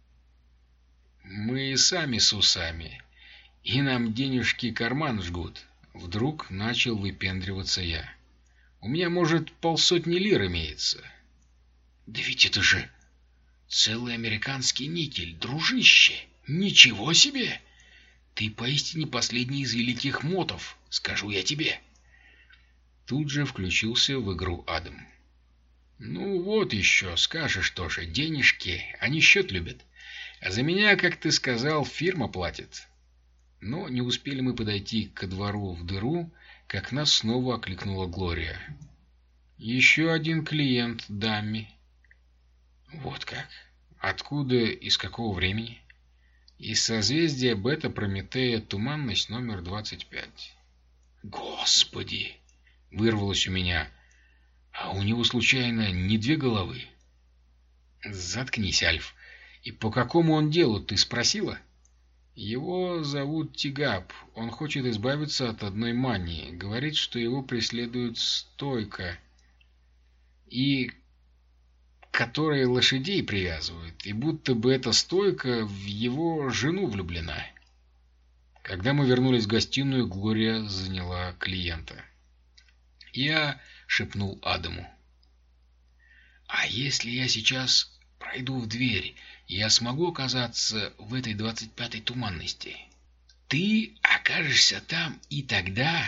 «Мы сами с усами, и нам денежки карман жгут», — вдруг начал выпендриваться я. «У меня, может, полсотни лир имеется». «Да ведь это же целый американский никель, дружище! Ничего себе! Ты поистине последний из великих мотов, скажу я тебе. Тут же включился в игру Адам. Ну вот еще, скажешь тоже, денежки, они счет любят. А за меня, как ты сказал, фирма платит. Но не успели мы подойти ко двору в дыру, как нас снова окликнула Глория. Еще один клиент, дамми. Вот как? Откуда и с какого времени? Из созвездия Бета Прометея, туманность номер двадцать пять. Господи! Вырвалось у меня. А у него, случайно, не две головы? Заткнись, Альф. И по какому он делу, ты спросила? Его зовут Тигаб. Он хочет избавиться от одной мании. Говорит, что его преследует стойка, и которая лошадей привязывает, и будто бы эта стойка в его жену влюблена. Когда мы вернулись в гостиную, Глория заняла клиента. Я шепнул Адаму. «А если я сейчас пройду в дверь, я смогу оказаться в этой двадцать пятой туманности? Ты окажешься там и тогда,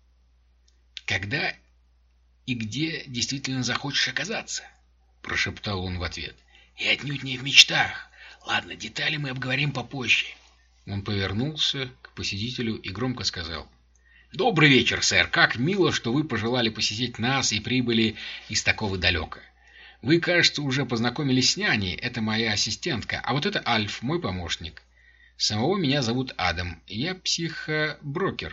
когда и где действительно захочешь оказаться», — прошептал он в ответ. «И отнюдь не в мечтах. Ладно, детали мы обговорим попозже». Он повернулся к посетителю и громко сказал: «Добрый вечер, сэр. Как мило, что вы пожелали посетить нас и прибыли из такого далека. Вы, кажется, уже познакомились с няней. Это моя ассистентка. А вот это Альф, мой помощник. Самого меня зовут Адам. Я психоброкер».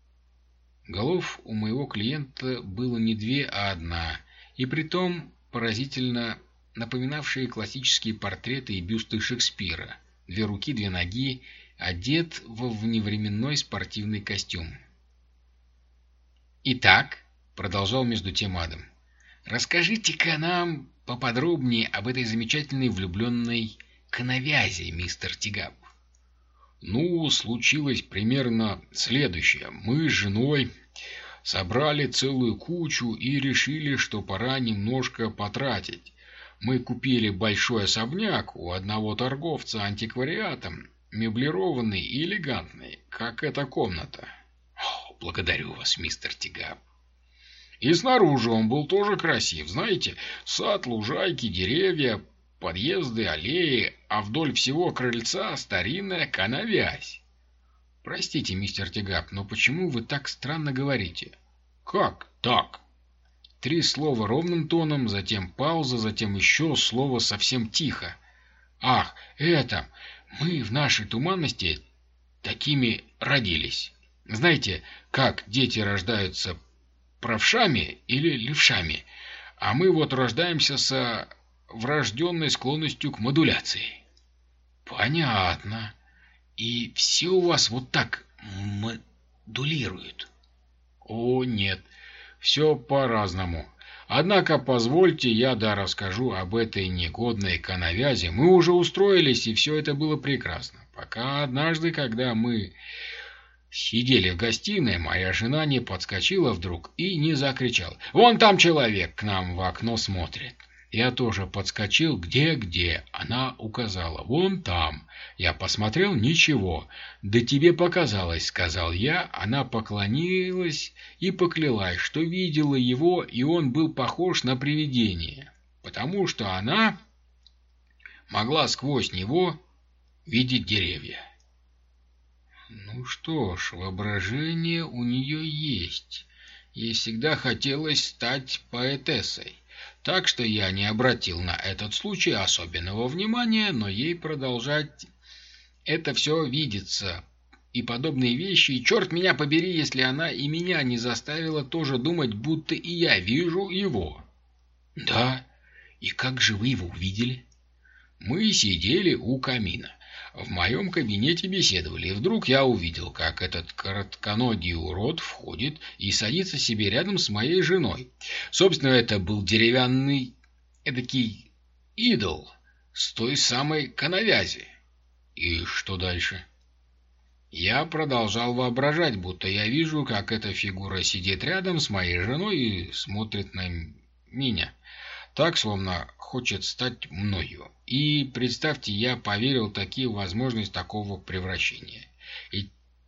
Голов у моего клиента было не две, а одна, и притом поразительно напоминавшие классические портреты и бюсты Шекспира. Две руки, две ноги, одет во вневременной спортивный костюм. «Итак», — продолжал между тем Адам, — «расскажите-ка нам поподробнее об этой замечательной влюбленной коновязи, мистер Тигаб». «Ну, случилось примерно следующее. Мы с женой собрали целую кучу и решили, что пора немножко потратить. Мы купили большой особняк у одного торговца антиквариатом, меблированный и элегантный, как эта комната». «О, благодарю вас, мистер Тигаб». «И снаружи он был тоже красив. Знаете, сад, лужайки, деревья, подъезды, аллеи, а вдоль всего крыльца старинная коновязь». «Простите, мистер Тигаб, но почему вы так странно говорите?» «Как так?» Три слова ровным тоном, затем пауза, затем еще слово совсем тихо. «Ах, это... мы в нашей туманности такими родились. Знаете, как дети рождаются правшами или левшами, а мы вот рождаемся со врожденной склонностью к модуляции». «Понятно. И все у вас вот так модулируют?» «О, нет, все по-разному. Однако позвольте я да расскажу об этой негодной коновязи. Мы уже устроились, и все это было прекрасно. Пока однажды, когда мы сидели в гостиной, моя жена не подскочила вдруг и не закричала: «Вон там человек к нам в окно смотрит!» Я тоже подскочил. «Где-где?» Она указала: «Вон там». Я посмотрел: «Ничего». «Да тебе показалось», — сказал я. Она поклонилась и поклялась, что видела его, и он был похож на привидение, потому что она могла сквозь него видеть деревья. Ну что ж, воображение у нее есть. Ей всегда хотелось стать поэтессой. Так что я не обратил на этот случай особенного внимания, но ей продолжать это все видится и подобные вещи, и черт меня побери, если она и меня не заставила тоже думать, будто и я вижу его. Да, и как же вы его увидели? Мы сидели у камина. В моем кабинете беседовали, и вдруг я увидел, как этот коротконогий урод входит и садится себе рядом с моей женой. Собственно, это был деревянный эдакий идол с той самой коновязи. И что дальше? Я продолжал воображать, будто я вижу, как эта фигура сидит рядом с моей женой и смотрит на меня. Так, словно хочет стать мною. И, представьте, я поверил таки в возможность такого превращения. И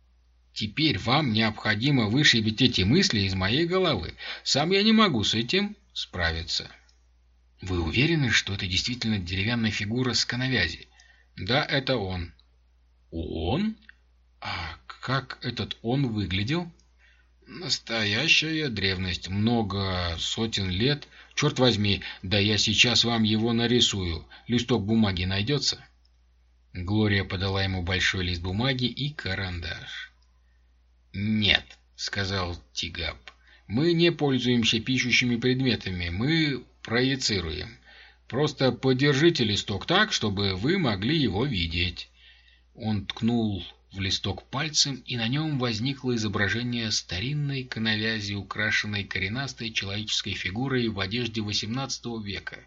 Теперь вам необходимо вышибить эти мысли из моей головы. Сам я не могу с этим справиться. Вы уверены, что это действительно деревянная фигура с коновязи? Да, это он. Он? А как этот он выглядел? Настоящая древность, много сотен лет. Черт возьми, да я сейчас вам его нарисую. Листок бумаги найдется? Глория подала ему большой лист бумаги и карандаш. «Нет», — сказал Тигап, — «мы не пользуемся пишущими предметами, мы проецируем. Просто подержите листок так, чтобы вы могли его видеть». Он ткнул в листок пальцем, и на нем возникло изображение старинной коновязи, украшенной коренастой человеческой фигурой в одежде восемнадцатого века.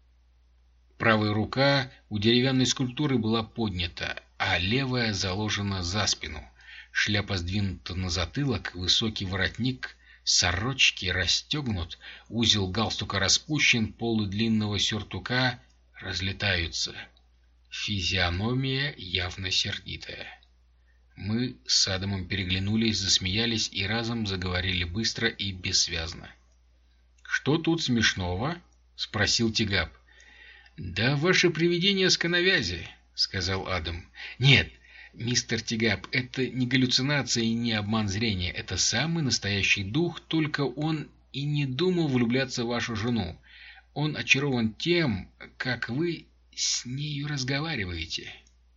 Правая рука у деревянной скульптуры была поднята, а левая заложена за спину. Шляпа сдвинута на затылок, высокий воротник сорочки расстегнут, узел галстука распущен, полы длинного сюртука разлетаются. Физиономия явно сердитая. Мы с Адамом переглянулись, засмеялись и разом заговорили быстро и бессвязно. «Что тут смешного?» — спросил Тигап. «Да ваше привидение с коновязи», — сказал Адам. «Нет, мистер Тигап, это не галлюцинация и не обман зрения. Это самый настоящий дух, только он и не думал влюбляться в вашу жену. Он очарован тем, как вы с нею разговариваете».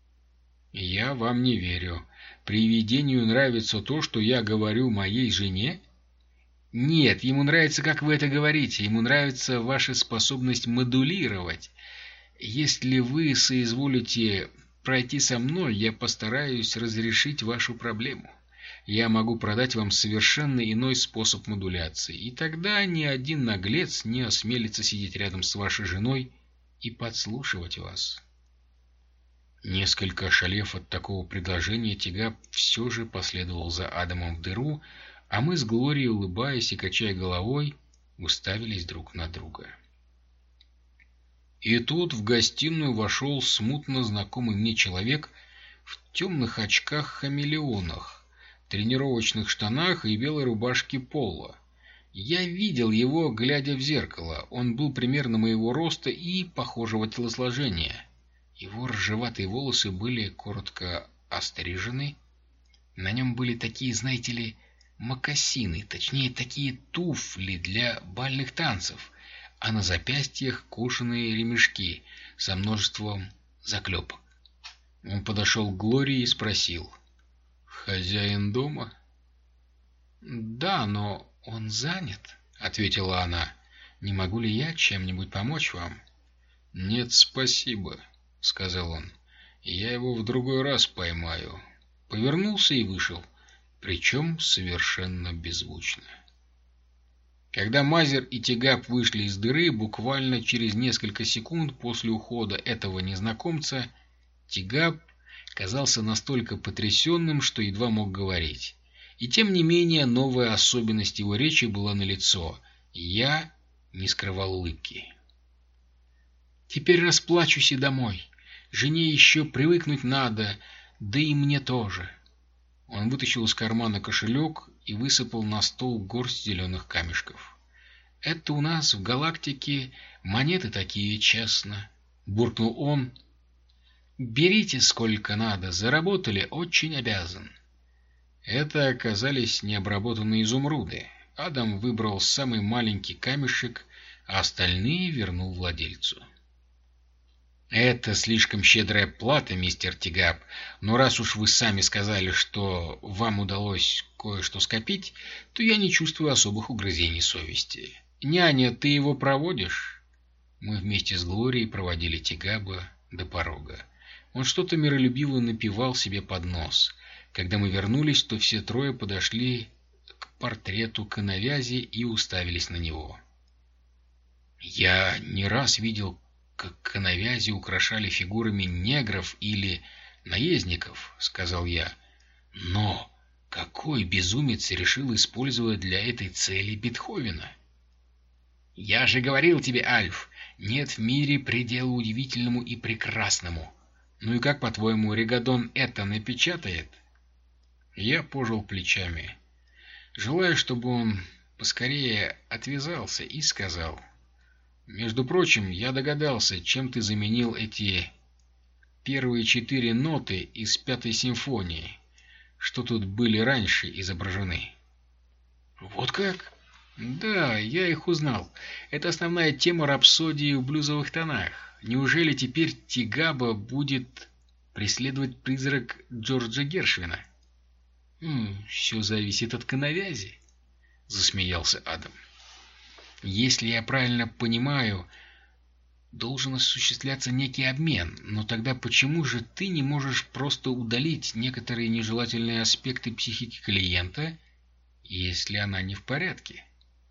«Я вам не верю. Привидению нравится то, что я говорю моей жене?» «Нет, ему нравится, как вы это говорите. Ему нравится ваша способность модулировать. Если вы соизволите пройти со мной, я постараюсь разрешить вашу проблему. Я могу продать вам совершенно иной способ модуляции, и тогда ни один наглец не осмелится сидеть рядом с вашей женой и подслушивать вас». Несколько ошалев от такого предложения, Тигап все же последовал за Адамом в дыру, а мы с Глорией, улыбаясь и качая головой, уставились друг на друга. И тут в гостиную вошел смутно знакомый мне человек в темных очках-хамелеонах, тренировочных штанах и белой рубашке поло. Я видел его, глядя в зеркало. Он был примерно моего роста и похожего телосложения. Его рыжеватые волосы были коротко острижены. На нем были такие, знаете ли, мокасины, точнее, такие туфли для бальных танцев, а на запястьях кожаные ремешки со множеством заклепок. Он подошел к Глории и спросил: «Хозяин дома?» «Да, но он занят», — ответила она. «Не могу ли я чем-нибудь помочь вам?» «Нет, спасибо», — сказал он. «Я его в другой раз поймаю». Повернулся и вышел, причем совершенно беззвучно. Когда Мазер и Тигап вышли из дыры, буквально через несколько секунд после ухода этого незнакомца, Тигап казался настолько потрясенным, что едва мог говорить. И тем не менее новая особенность его речи была налицо, и я не скрывал улыбки. «Теперь расплачусь и домой. Жене еще привыкнуть надо, да и мне тоже». Он вытащил из кармана кошелек и высыпал на стол горсть зеленых камешков. «Это у нас в галактике монеты такие, честно», — буркнул он. «Берите сколько надо, заработали, очень обязан». Это оказались необработанные изумруды. Адам выбрал самый маленький камешек, а остальные вернул владельцу. «Это слишком щедрая плата, мистер Тигап, но раз уж вы сами сказали, что вам удалось кое-что скопить, то я не чувствую особых угрызений совести. Няня, ты его проводишь?» Мы вместе с Глорией проводили Тигаба до порога. Он что-то миролюбиво напевал себе под нос. Когда мы вернулись, то все трое подошли к портрету коновязи и уставились на него. Я не раз видел, как коновязи украшали фигурами негров или наездников, — сказал я. Но какой безумец решил использовать для этой цели Бетховена? «Я же говорил тебе, Альф, нет в мире предела удивительному и прекрасному. Ну и как, по-твоему, Ригадон это напечатает?» Я пожал плечами, желая, чтобы он поскорее отвязался, и сказал: «Между прочим, я догадался, чем ты заменил эти первые четыре ноты из Пятой симфонии, что тут были раньше изображены». «Вот как?» «Да, я их узнал. Это основная тема рапсодии в блюзовых тонах. Неужели теперь Тигаба будет преследовать призрак Джорджа Гершвина?» «М, «Все зависит от коновязи», — засмеялся Адам. «Если я правильно понимаю, должен осуществляться некий обмен, но тогда почему же ты не можешь просто удалить некоторые нежелательные аспекты психики клиента, если она не в порядке?»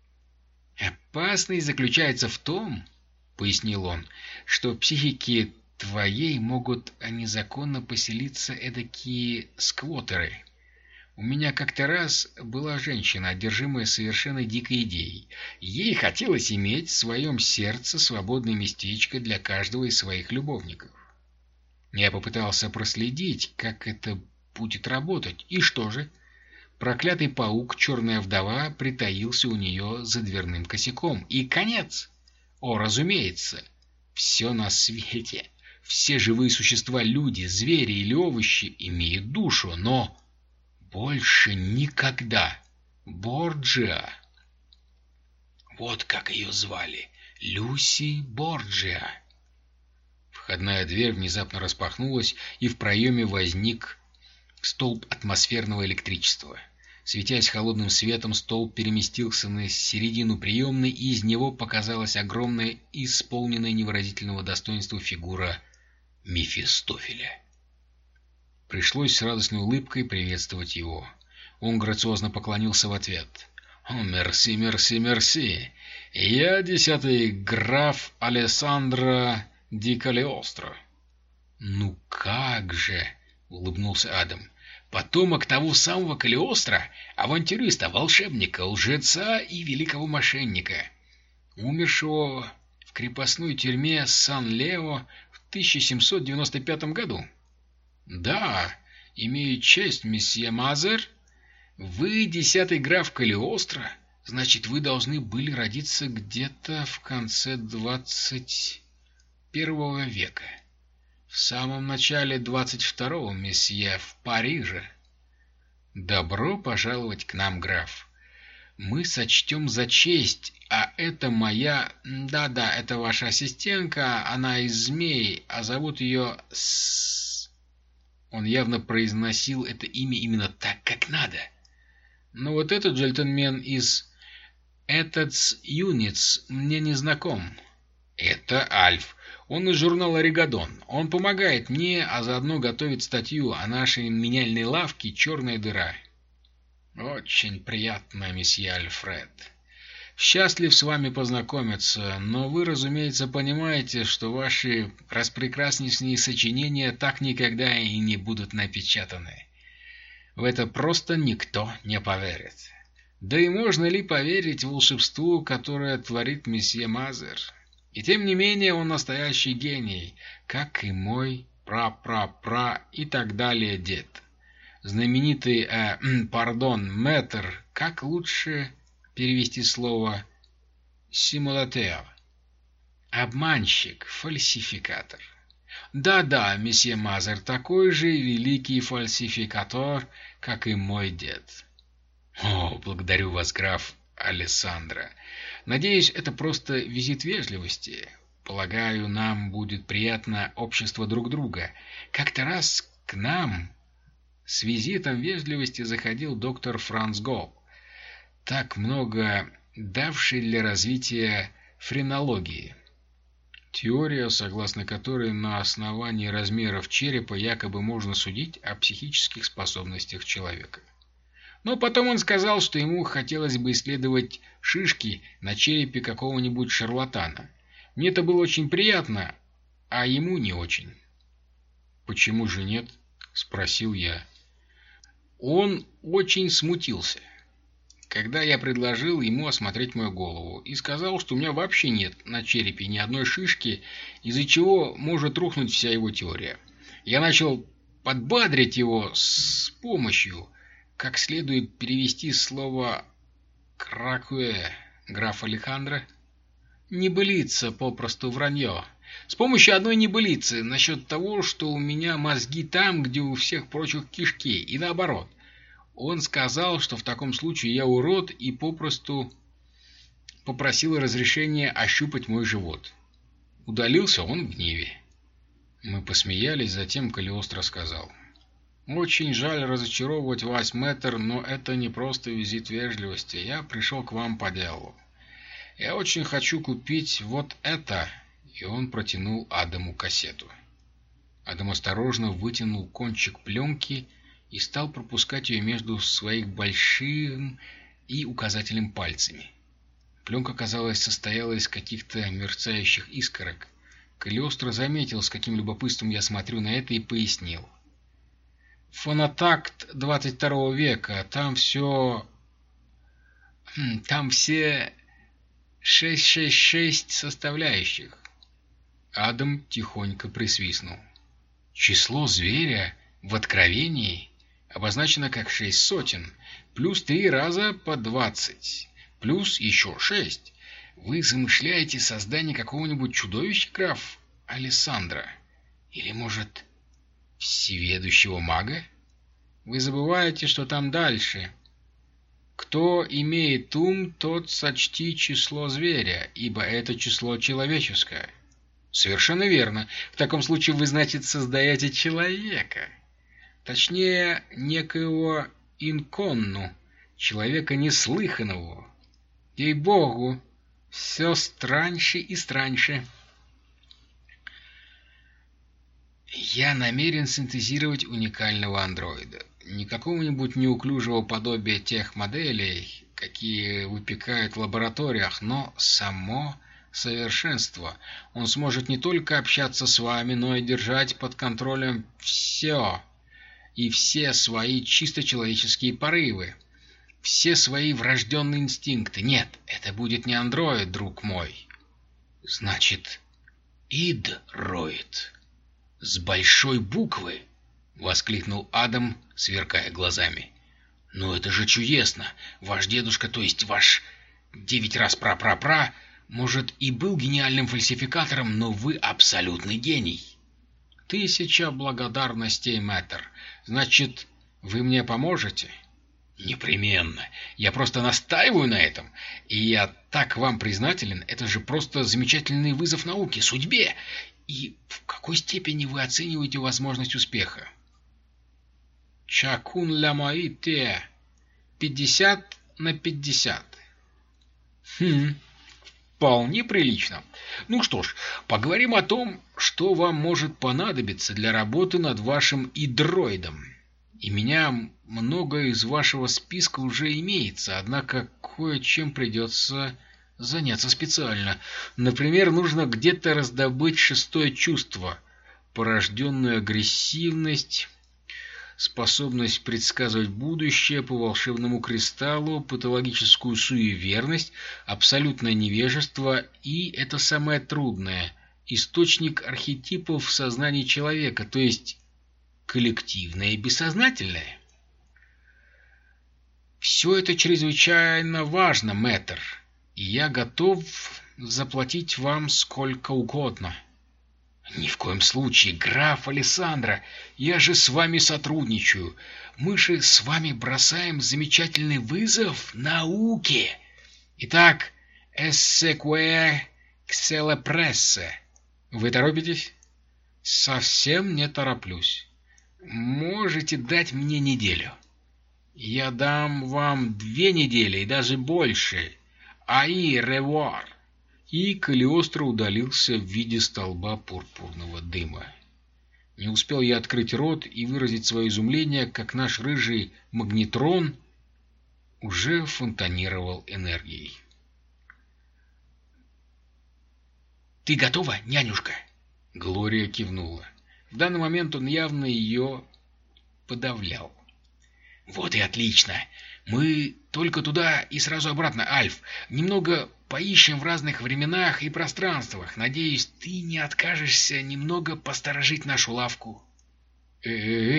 «Опасность заключается в том, — пояснил он, — что в психике твоей могут незаконно поселиться эдакие сквотеры. У меня как-то раз была женщина, одержимая совершенно дикой идеей. Ей хотелось иметь в своем сердце свободное местечко для каждого из своих любовников. Я попытался проследить, как это будет работать, и что же? Проклятый паук, черная вдова, притаился у нее за дверным косяком. И конец! О, разумеется, все на свете, все живые существа, люди, звери или овощи, имеют душу, но больше никогда. Борджиа. Вот как ее звали. Люси Борджиа. Входная дверь внезапно распахнулась, и в проеме возник столб атмосферного электричества. Светясь холодным светом, столб переместился на середину приемной, и из него показалась огромная, исполненная невыразительного достоинства фигура Мефистофеля. Пришлось с радостной улыбкой приветствовать его. Он грациозно поклонился в ответ. «О, мерси, мерси, мерси! Я десятый граф Алессандро ди Калиостро». «Ну как же!» — улыбнулся Адам. «Потомок того самого Калиостро, авантюриста, волшебника, лжеца и великого мошенника, умершего в крепостной тюрьме Сан-Лео в тысяча семьсот девяносто пятом году». «Да, имею честь, месье Мазер. Вы десятый граф Калиостро? Значит, вы должны были родиться где-то в конце двадцать первого века. В самом начале двадцать второго, месье, в Париже. Добро пожаловать к нам, граф. Мы сочтем за честь, а это моя... Да-да, это ваша ассистентка, она из змей, а зовут ее С... Он явно произносил это имя именно так, как надо. Но вот этот джентльмен из «Этот Юниц мне не знаком». Это Альф. Он из журнала «Ригадон». Он помогает мне, а заодно готовит статью о нашей меняльной лавке «Черная дыра». Очень приятно, месье Альфред. Счастлив с вами познакомиться, но вы, разумеется, понимаете, что ваши распрекраснейшие сочинения так никогда и не будут напечатаны. В это просто никто не поверит. Да и можно ли поверить волшебству, которое творит месье Мазер? И тем не менее он настоящий гений, как и мой пра-пра-пра и так далее дед. Знаменитый, э, пардон, мэтр, как лучше перевести слово «симулятер»? Обманщик, фальсификатор. Да-да, месье Мазер, такой же великий фальсификатор, как и мой дед. О, благодарю вас, граф Алессандро. Надеюсь, это просто визит вежливости. Полагаю, нам будет приятно общество друг друга. Как-то раз к нам с визитом вежливости заходил доктор Франц Гол, так много давший для развития френологии. Теория, согласно которой на основании размеров черепа якобы можно судить о психических способностях человека. Но потом он сказал, что ему хотелось бы исследовать шишки на черепе какого-нибудь шарлатана. Мне это было очень приятно, а ему не очень. «Почему же нет?» — спросил я. Он очень смутился, когда я предложил ему осмотреть мою голову, и сказал, что у меня вообще нет на черепе ни одной шишки, из-за чего может рухнуть вся его теория. Я начал подбадрить его с помощью как следует перевести слово «кракуэ», граф Алехандро? Небылица, попросту вранье. С помощью одной небылицы насчет того, что у меня мозги там, где у всех прочих кишки, и наоборот. Он сказал, что в таком случае я урод, и попросту попросил разрешения ощупать мой живот. Удалился он в гневе. Мы посмеялись, затем Калиостро сказал: «Очень жаль разочаровывать вас, мэтр, но это не просто визит вежливости. Я пришел к вам по делу. Я очень хочу купить вот это». И он протянул Адаму кассету. Адам осторожно вытянул кончик пленки и стал пропускать ее между своих большим и указательным пальцами. Пленка, казалось, состояла из каких-то мерцающих искорок. Калиостро заметил, с каким любопытством я смотрю на это, и пояснил: «Фонотакт двадцать второго века. Там все... Там все шестьсот шестьдесят шесть составляющих». Адам тихонько присвистнул. Число зверя в Откровении обозначено как шесть сотен, плюс три раза по двадцать, плюс еще шесть. Вы замышляете создание какого-нибудь чудовища, граф Алессандро? Или, может, всеведущего мага? Вы забываете, что там дальше. Кто имеет ум, тот сочти число зверя, ибо это число человеческое. Совершенно верно. В таком случае вы, значит, создаете человека. Точнее, некоего инконну, человека неслыханного. Ей-богу, все страньше и страньше. Я намерен синтезировать уникального андроида. Не какого-нибудь неуклюжего подобия тех моделей, какие выпекают в лабораториях, но само совершенство. Он сможет не только общаться с вами, но и держать под контролем все и все свои чисто человеческие порывы, все свои врожденные инстинкты. Нет, это будет не андроид, друг мой. Значит, идроид. С большой буквы, воскликнул Адам, сверкая глазами. Но это же чудесно. Ваш дедушка, то есть ваш девять раз пра-пра-пра, может, и был гениальным фальсификатором, но вы абсолютный гений. Тысяча благодарностей, мэтр. Значит, вы мне поможете? Непременно. Я просто настаиваю на этом. И я так вам признателен. Это же просто замечательный вызов науке, судьбе. И в какой степени вы оцениваете возможность успеха? Чакун ля мои те. Пятьдесят на пятьдесят. Хм... Вполне прилично. Ну что ж, поговорим о том, что вам может понадобиться для работы над вашим идроидом. И меня многое из вашего списка уже имеется, однако кое-чем придется заняться специально. Например, нужно где-то раздобыть шестое чувство, порожденную агрессивность, способность предсказывать будущее по волшебному кристаллу, патологическую суеверность, абсолютное невежество и, это самое трудное, источник архетипов в сознании человека, то есть коллективное и бессознательное. Все это чрезвычайно важно, мэтр, и я готов заплатить вам сколько угодно. Ни в коем случае, граф Алессандро, я же с вами сотрудничаю. Мы же с вами бросаем замечательный вызов науке. Итак, «Esse que excella presse». Вы торопитесь? Совсем не тороплюсь. Можете дать мне неделю. Я дам вам две недели и даже больше. Аи ревуар. И Калиостро удалился в виде столба пурпурного дыма. Не успел я открыть рот и выразить свое изумление, как наш рыжий магнетрон уже фонтанировал энергией. «Ты готова, нянюшка?» Глория кивнула. В данный момент он явно ее подавлял. «Вот и отлично! Мы только туда и сразу обратно, Альф. Немного поищем в разных временах и пространствах. Надеюсь, ты не откажешься немного посторожить нашу лавку». «Эй,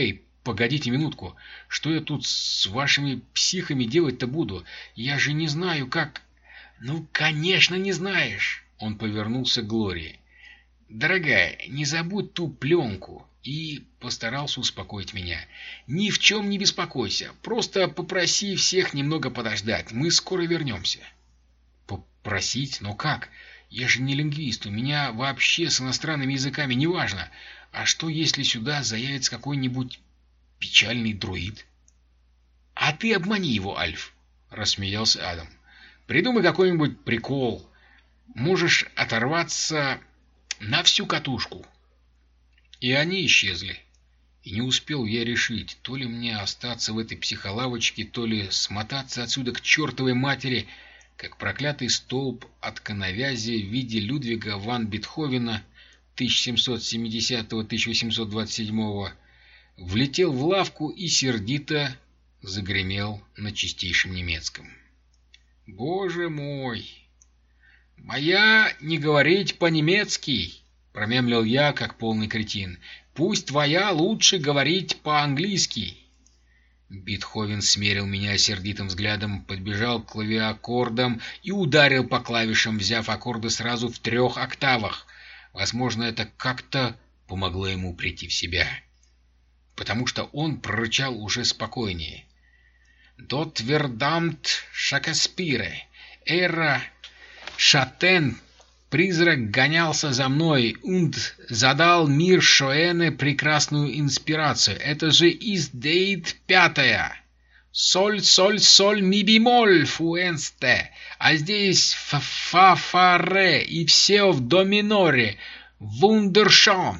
погодите минутку. Что я тут с вашими психами делать-то буду? Я же не знаю, как...» «Ну, конечно, не знаешь!» Он повернулся к Глории. «Дорогая, не забудь ту пленку!» И постарался успокоить меня. «Ни в чем не беспокойся. Просто попроси всех немного подождать. Мы скоро вернемся». «Попросить? Но как? Я же не лингвист. У меня вообще с иностранными языками не важно. А что, если сюда заявится какой-нибудь печальный друид?» «А ты обмани его, Альф!» — рассмеялся Адам. «Придумай какой-нибудь прикол. Можешь оторваться на всю катушку». И они исчезли. И не успел я решить, то ли мне остаться в этой психолавочке, то ли смотаться отсюда к чертовой матери, как проклятый столб от коновязи в виде Людвига ван Бетховена тысяча семьсот семидесятого — тысяча восемьсот двадцать седьмого влетел в лавку и сердито загремел на чистейшем немецком. «Боже мой! Моя не говорить по-немецки!» — промямлил я, как полный кретин. «Пусть твоя лучше говорить по-английски!» Бетховен смерил меня сердитым взглядом, подбежал к клавиаккордам и ударил по клавишам, взяв аккорды сразу в трех октавах. Возможно, это как-то помогло ему прийти в себя, потому что он прорычал уже спокойнее. «Дот вердамт Шекспире! Эра Шатен! Призрак гонялся за мной und задал мир Шоэне прекрасную инспирацию. Это же издейт пятая. Соль, соль, соль, ми бемоль, фуэнсте. А здесь фа, фа, ре, и все в до миноре. Вундершон».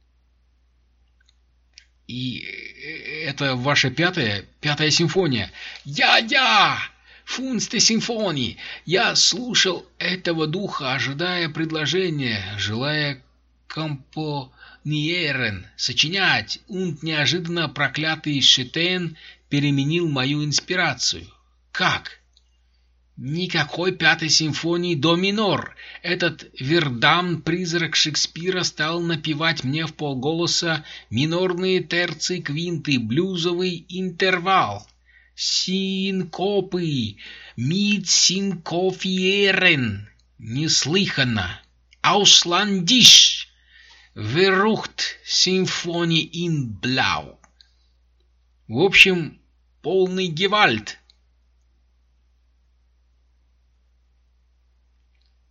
«И это ваша пятая, пятая симфония?» «Я-я! Фунсте симфонии! Я слушал этого духа, ожидая предложения, желая компониерен, сочинять, und неожиданно проклятый Шетен переменил мою инспирацию. Как? Никакой пятой симфонии до минор. Этот Вердам, призрак Шекспира, стал напевать мне в полголоса минорные терции, квинты, блюзовый интервал. Синкопы, мит синкофиерен, неслыханно, аусландиш, верухт симфони ин бlau. В общем, полный гевальт,